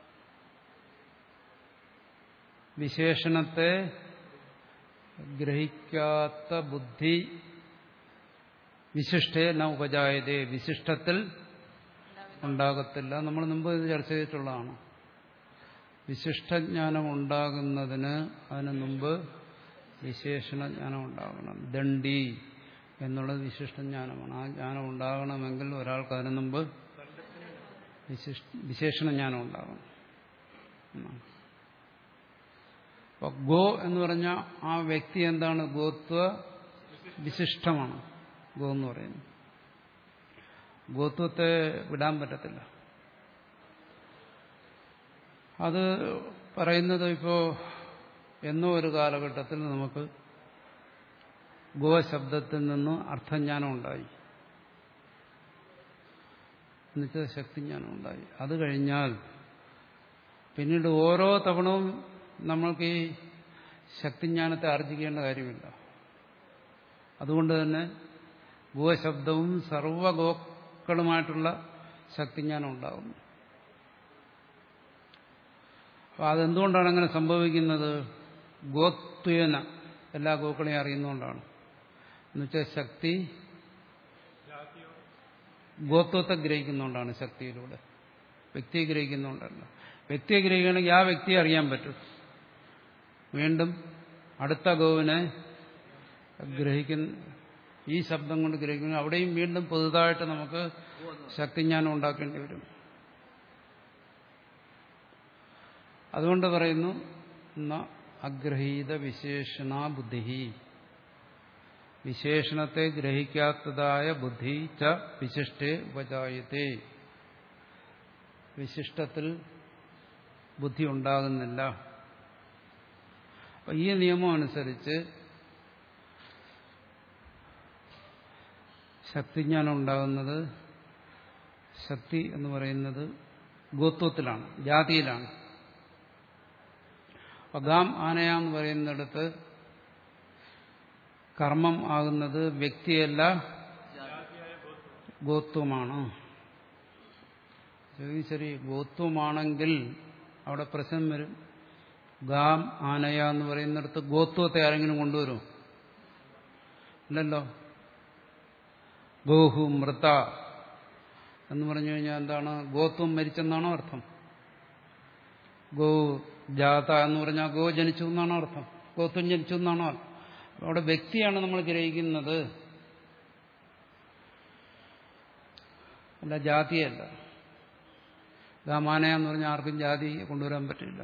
വിശേഷണത്തെ ഗ്രഹിക്കാത്ത ബുദ്ധി വിശിഷ്ടേ ന ഉപജായതേ, വിശിഷ്ടത്തിൽ ഉണ്ടാകത്തില്ല. നമ്മൾ മുമ്പ് ഇത് ചർച്ച ചെയ്തിട്ടുള്ളതാണ്. വിശിഷ്ടജ്ഞാനം ഉണ്ടാകുന്നതിന് അതിന് മുമ്പ് വിശേഷണജ്ഞാനം ഉണ്ടാകണം. ദണ്ഡി എന്നുള്ളത് വിശിഷ്ടജ്ഞാനമാണ്. ആ ജ്ഞാനം ഉണ്ടാകണമെങ്കിൽ ഒരാൾക്ക് അതിന് മുമ്പ് വിശേഷണജ്ഞാനം ഉണ്ടാകണം. അപ്പൊ ഗോ എന്ന് പറഞ്ഞാൽ ആ വ്യക്തി എന്താണ്? ഗോത്വ വിശിഷ്ടമാണ് ഗോ എന്ന് പറയുന്നത്. ഗോത്വത്തെ വിടാൻ പറ്റത്തില്ല. അത് പറയുന്നത് ഇപ്പോൾ എന്നോ ഒരു കാലഘട്ടത്തിൽ നമുക്ക് ഗോശബ്ദത്തിൽ നിന്ന് അർത്ഥജ്ഞാനം ഉണ്ടായി, എന്നുവെച്ചാൽ ശക്തിജ്ഞാനം ഉണ്ടായി. അത് കഴിഞ്ഞാൽ പിന്നീട് ഓരോ തവണവും നമ്മൾക്ക് ഈ ശക്തിജ്ഞാനത്തെ ആർജിക്കേണ്ട കാര്യമില്ല. അതുകൊണ്ട് തന്നെ ഗോശബ്ദവും സർവഗോക്കളുമായിട്ടുള്ള ശക്തിജ്ഞാനം ഉണ്ടാകുന്നു. അപ്പോൾ അതെന്തുകൊണ്ടാണ് അങ്ങനെ സംഭവിക്കുന്നത്? ഗോത്വേന എല്ലാ ഗോക്കളെയും അറിയുന്നതുകൊണ്ടാണ്. എന്നുവെച്ചാൽ ശക്തി ഗോത്വത്തെ ഗ്രഹിക്കുന്നതുകൊണ്ടാണ്. ശക്തിയിലൂടെ വ്യക്തിയെ ഗ്രഹിക്കുന്നതുകൊണ്ടല്ല. വ്യക്തിയെ ഗ്രഹിക്കുകയാണെങ്കിൽ ആ വ്യക്തിയെ അറിയാൻ പറ്റും. വീണ്ടും അടുത്ത ഗോവിനെ ഗ്രഹിക്കുന്ന ഈ ശബ്ദം കൊണ്ട് ഗ്രഹിക്കുന്നു. അവിടെയും വീണ്ടും പുതുതായിട്ട് നമുക്ക് ശക്തിജ്ഞാനം ഉണ്ടാക്കേണ്ടി വരും. അതുകൊണ്ട് പറയുന്നു ന അഗ്രഹീത വിശേഷണ ബുദ്ധി, വിശേഷണത്തെ ഗ്രഹിക്കാത്തതായ ബുദ്ധി ച വിശിഷ്ടേ ഉപജായത്തെ, വിശിഷ്ടത്തിൽ ബുദ്ധി ഉണ്ടാകുന്നില്ല. അപ്പൊ ഈ നിയമം അനുസരിച്ച് ശക്തിജ്ഞാനം ഉണ്ടാകുന്നത്, ശക്തി എന്ന് പറയുന്നത് ഗോത്വത്തിലാണ്, ജാതിയിലാണ്. ഗാം ആനയാന്ന് പറയുന്നിടത്ത് കർമ്മം ആകുന്നത് വ്യക്തിയല്ല, ഗോത്വമാണ്. ശരി, ഗോത്വമാണെങ്കിൽ അവിടെ പ്രശ്നം വരും. ഗാം ആനയ എന്ന് പറയുന്നിടത്ത് ഗോത്വത്തെ ആരെങ്കിലും കൊണ്ടുവരും? ഇല്ലല്ലോ. ഗോഹു മൃത എന്ന് പറഞ്ഞു കഴിഞ്ഞാൽ എന്താണ്? ഗോത്വം മരിച്ചെന്നാണോ അർത്ഥം? ഗോ ജാത എന്ന് പറഞ്ഞാൽ ഗോ ജനിച്ചു എന്നാണോ അർത്ഥം? ഗോത്വം ജനിച്ചു എന്നാണോ അർത്ഥം? അവിടെ വ്യക്തിയാണ് നമ്മൾ ഗ്രഹിക്കുന്നത്, അല്ല ജാതിയല്ല. ഗാമാനയ എന്ന് പറഞ്ഞാൽ ആർക്കും ജാതി കൊണ്ടുവരാൻ പറ്റില്ല.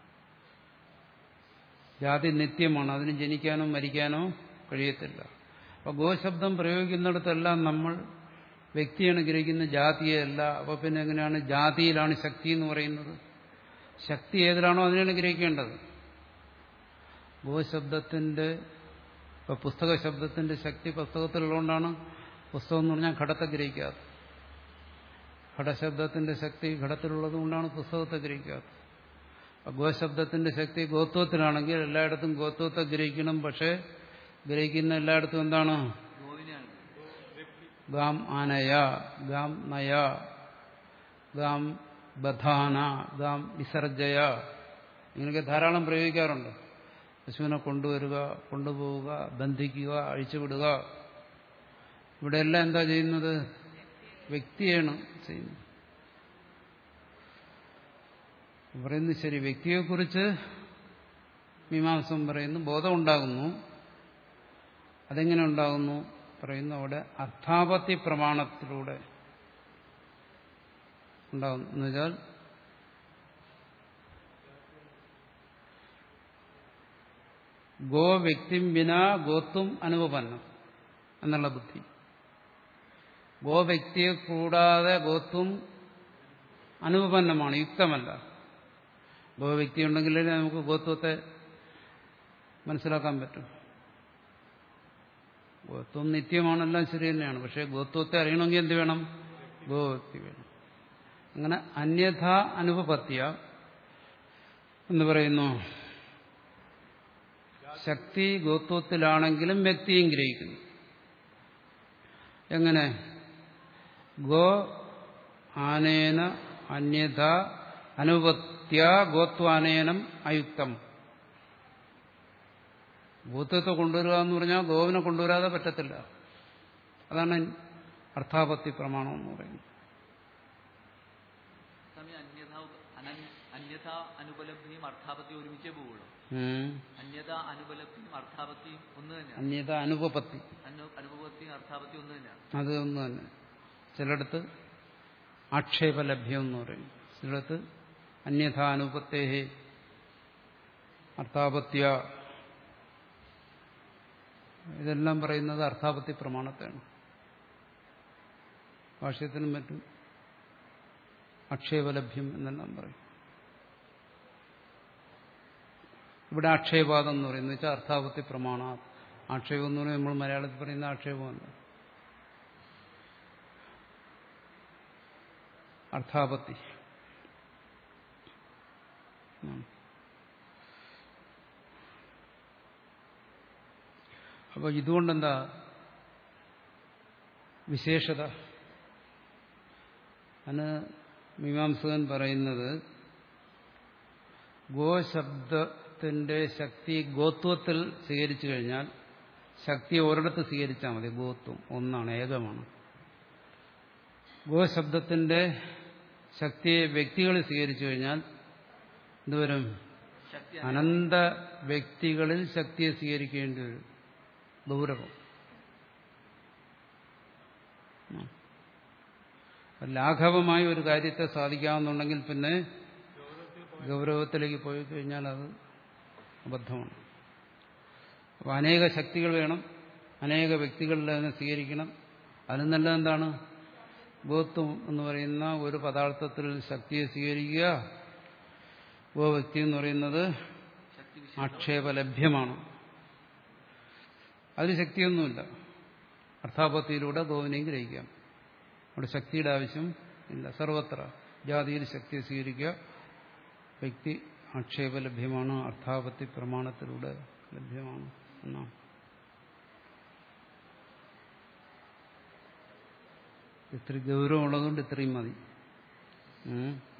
ജാതി നിത്യമാണ്, അതിന് ജനിക്കാനോ മരിക്കാനോ കഴിയത്തില്ല. അപ്പൊ ഗോശബ്ദം പ്രയോഗിക്കുന്നിടത്തെല്ലാം നമ്മൾ വ്യക്തിയാണ് ഗ്രഹിക്കുന്ന, ജാതിയല്ല. അപ്പൊ പിന്നെ എങ്ങനെയാണ് ജാതിയിലാണ് ശക്തി എന്ന് പറയുന്നത്? ശക്തി ഏതിലാണോ അതിനാണ് ഗ്രഹിക്കേണ്ടത്. ഗോശബ്ദത്തിന്റെ ഇപ്പൊ പുസ്തക ശബ്ദത്തിന്റെ ശക്തി പുസ്തകത്തിലുള്ളതുകൊണ്ടാണ് പുസ്തകം എന്ന് പറഞ്ഞാൽ ഘടത്തെ ഗ്രഹിക്കാത്തത്. ഘടശബ്ദത്തിന്റെ ശക്തി ഘടത്തിലുള്ളത് കൊണ്ടാണ് പുസ്തകത്തെ ഗ്രഹിക്കാത്തത്. ഗോശബ്ദത്തിന്റെ ശക്തി ഗോത്വത്തിലാണെങ്കിൽ എല്ലായിടത്തും ഗോത്വത്തെ ഗ്രഹിക്കണം. പക്ഷെ ഗ്രഹിക്കുന്ന എല്ലായിടത്തും എന്താണ്? ഗാം ആനയ, ഗാം നയ, ഗാം ബധാന, ഗാം വിസർജയ, ഇങ്ങനെയൊക്കെ ധാരാളം പ്രയോഗിക്കാറുണ്ട്. പശുവിനെ കൊണ്ടുവരിക, കൊണ്ടുപോവുക, ബന്ധിക്കുക, അഴിച്ചുവിടുക. ഇവിടെയെല്ലാം എന്താ ചെയ്യുന്നത്? വ്യക്തിയാണ് ചെയ്യുന്നത്. പറയുന്നു ശരി, വ്യക്തിയെക്കുറിച്ച് മീമാംസം പറയുന്നു ബോധം ഉണ്ടാകുന്നു. അതെങ്ങനെ ഉണ്ടാകുന്നു പറയുന്നു? അവിടെ അർത്ഥാപത്തി പ്രമാണത്തിലൂടെ ഉണ്ടാകുന്നു. എന്നുവെച്ചാൽ ഗോ വ്യക്തിം വിനാ ഗോത്വം അനുപന്നം എന്നുള്ള ബുദ്ധി. ഗോ വ്യക്തിയെ കൂടാതെ ഗോത്വം അനുപന്നമാണ്, യുക്തമല്ല. ഗോ വ്യക്തി ഉണ്ടെങ്കിലേ നമുക്ക് ഗോത്വത്തെ മനസ്സിലാക്കാൻ പറ്റും. ഗോത്വം നിത്യമാണെല്ലാം ശരി തന്നെയാണ്. പക്ഷെ ഗോത്വത്തെ അറിയണമെങ്കിൽ എന്ത് വേണം? ഗോ വ്യക്തി വേണം. അങ്ങനെ അന്യഥ അനുപപത്യ എന്ന് പറയുന്നു. ശക്തി ഗോത്വത്തിലാണെങ്കിലും വ്യക്തിയും ഗ്രഹിക്കുന്നു. എങ്ങനെ? ഗോ ആനേന അന്യഥ അനുപത്യ ഗോത്വാനേനം അയുക്തം. ഗോത്വത്തെ കൊണ്ടുവരിക എന്ന് പറഞ്ഞാൽ ഗോവിനെ കൊണ്ടുവരാതെ പറ്റത്തില്ല. അതാണ് അർത്ഥാപത്തി പ്രമാണം എന്ന് പറയുന്നത്. അന്യഥ അനുപലബ്ധിയും അർത്ഥാപത്തിയും ഒരുമിച്ചേ പോവുള്ളൂ. അന്യഥ അനുപലബ്ധിയും അർത്ഥാപത്തിയും ഒന്ന് തന്നെയാണ്. അന്യഥ അനുപപത്തി അനുപപത്തിയും അർത്ഥാപത്തിയും ഒന്ന് തന്നെയാണ്. അത് ഒന്ന് തന്നെ. ചിലടത്ത് ആക്ഷേപലഭ്യം എന്ന് പറയും, ചിലടത്ത് അന്യഥ അനുപത്തേഹി അർത്ഥാപത്യ. ഇതെല്ലാം പറയുന്നത് അർത്ഥാപത്തി പ്രമാണത്തെയാണ്. ഭാഷ്യത്തിനും മറ്റും ആക്ഷേപലഭ്യം എന്നെല്ലാം പറയും. ഇവിടെ ആക്ഷേപാദം എന്ന് പറയുന്നത് വെച്ചാൽ അർത്ഥാപത്തി പ്രമാണ. ആക്ഷേപം എന്ന് പറയുന്നത് നമ്മൾ മലയാളത്തിൽ പറയുന്ന ആക്ഷേപമല്ല, അർത്ഥാപത്തി. അപ്പോൾ ഇതുകൊണ്ടെന്താ വിശേഷത? അതിന് മീമാംസകൻ പറയുന്നത് ഗോശബ്ദ ശബ്ദത്തിന്റെ ശക്തി ഗോത്വത്തിൽ സ്വീകരിച്ചു കഴിഞ്ഞാൽ ശക്തി ഒരിടത്ത് സ്വീകരിച്ചാൽ മതി. ഗോത്വം ഒന്നാണ്, ഏകമാണ്. ഗോശബ്ദത്തിന്റെ ശക്തിയെ വ്യക്തികളിൽ സ്വീകരിച്ചു കഴിഞ്ഞാൽ എന്തുവരും? ശക്തി അനന്ത വ്യക്തികളിൽ ശക്തിയെ സ്വീകരിക്കേണ്ടി വരും. ഗൗരവം. ലാഘവമായി ഒരു കാര്യത്തെ സാധിക്കാമെന്നുണ്ടെങ്കിൽ പിന്നെ ഗൗരവത്തിലേക്ക് പോയി കഴിഞ്ഞാൽ അത് അബദ്ധമാണ്. അപ്പോൾ അനേക ശക്തികൾ വേണം, അനേക വ്യക്തികളിൽ അതിനെ സ്വീകരിക്കണം. അതിന് നല്ലത് എന്താണ്? ഗോത്വം എന്ന് പറയുന്ന ഒരു പദാർത്ഥത്തിൽ ശക്തിയെ സ്വീകരിക്കുക. ഗോവ്യക്തി എന്ന് പറയുന്നത് ശക്തി ആക്ഷേപലഭ്യമാണ്. അതിന് ശക്തിയൊന്നുമില്ല. അർത്ഥാപത്തിയിലൂടെ ഗോവിനെയും ഗ്രഹിക്കാം. അവിടെ ശക്തിയുടെ ആവശ്യം ഇല്ല. സർവത്ര ജാതിയിൽ ശക്തിയെ സ്വീകരിക്കുക. വ്യക്തി ആക്ഷേപലഭ്യമാണ്, അർത്ഥാപത്തി പ്രമാണത്തിലൂടെ ലഭ്യമാണ് എന്നാണ്. ഇത്തിരി ഗൗരവമുള്ളതുകൊണ്ട് ഇത്രയും മതി.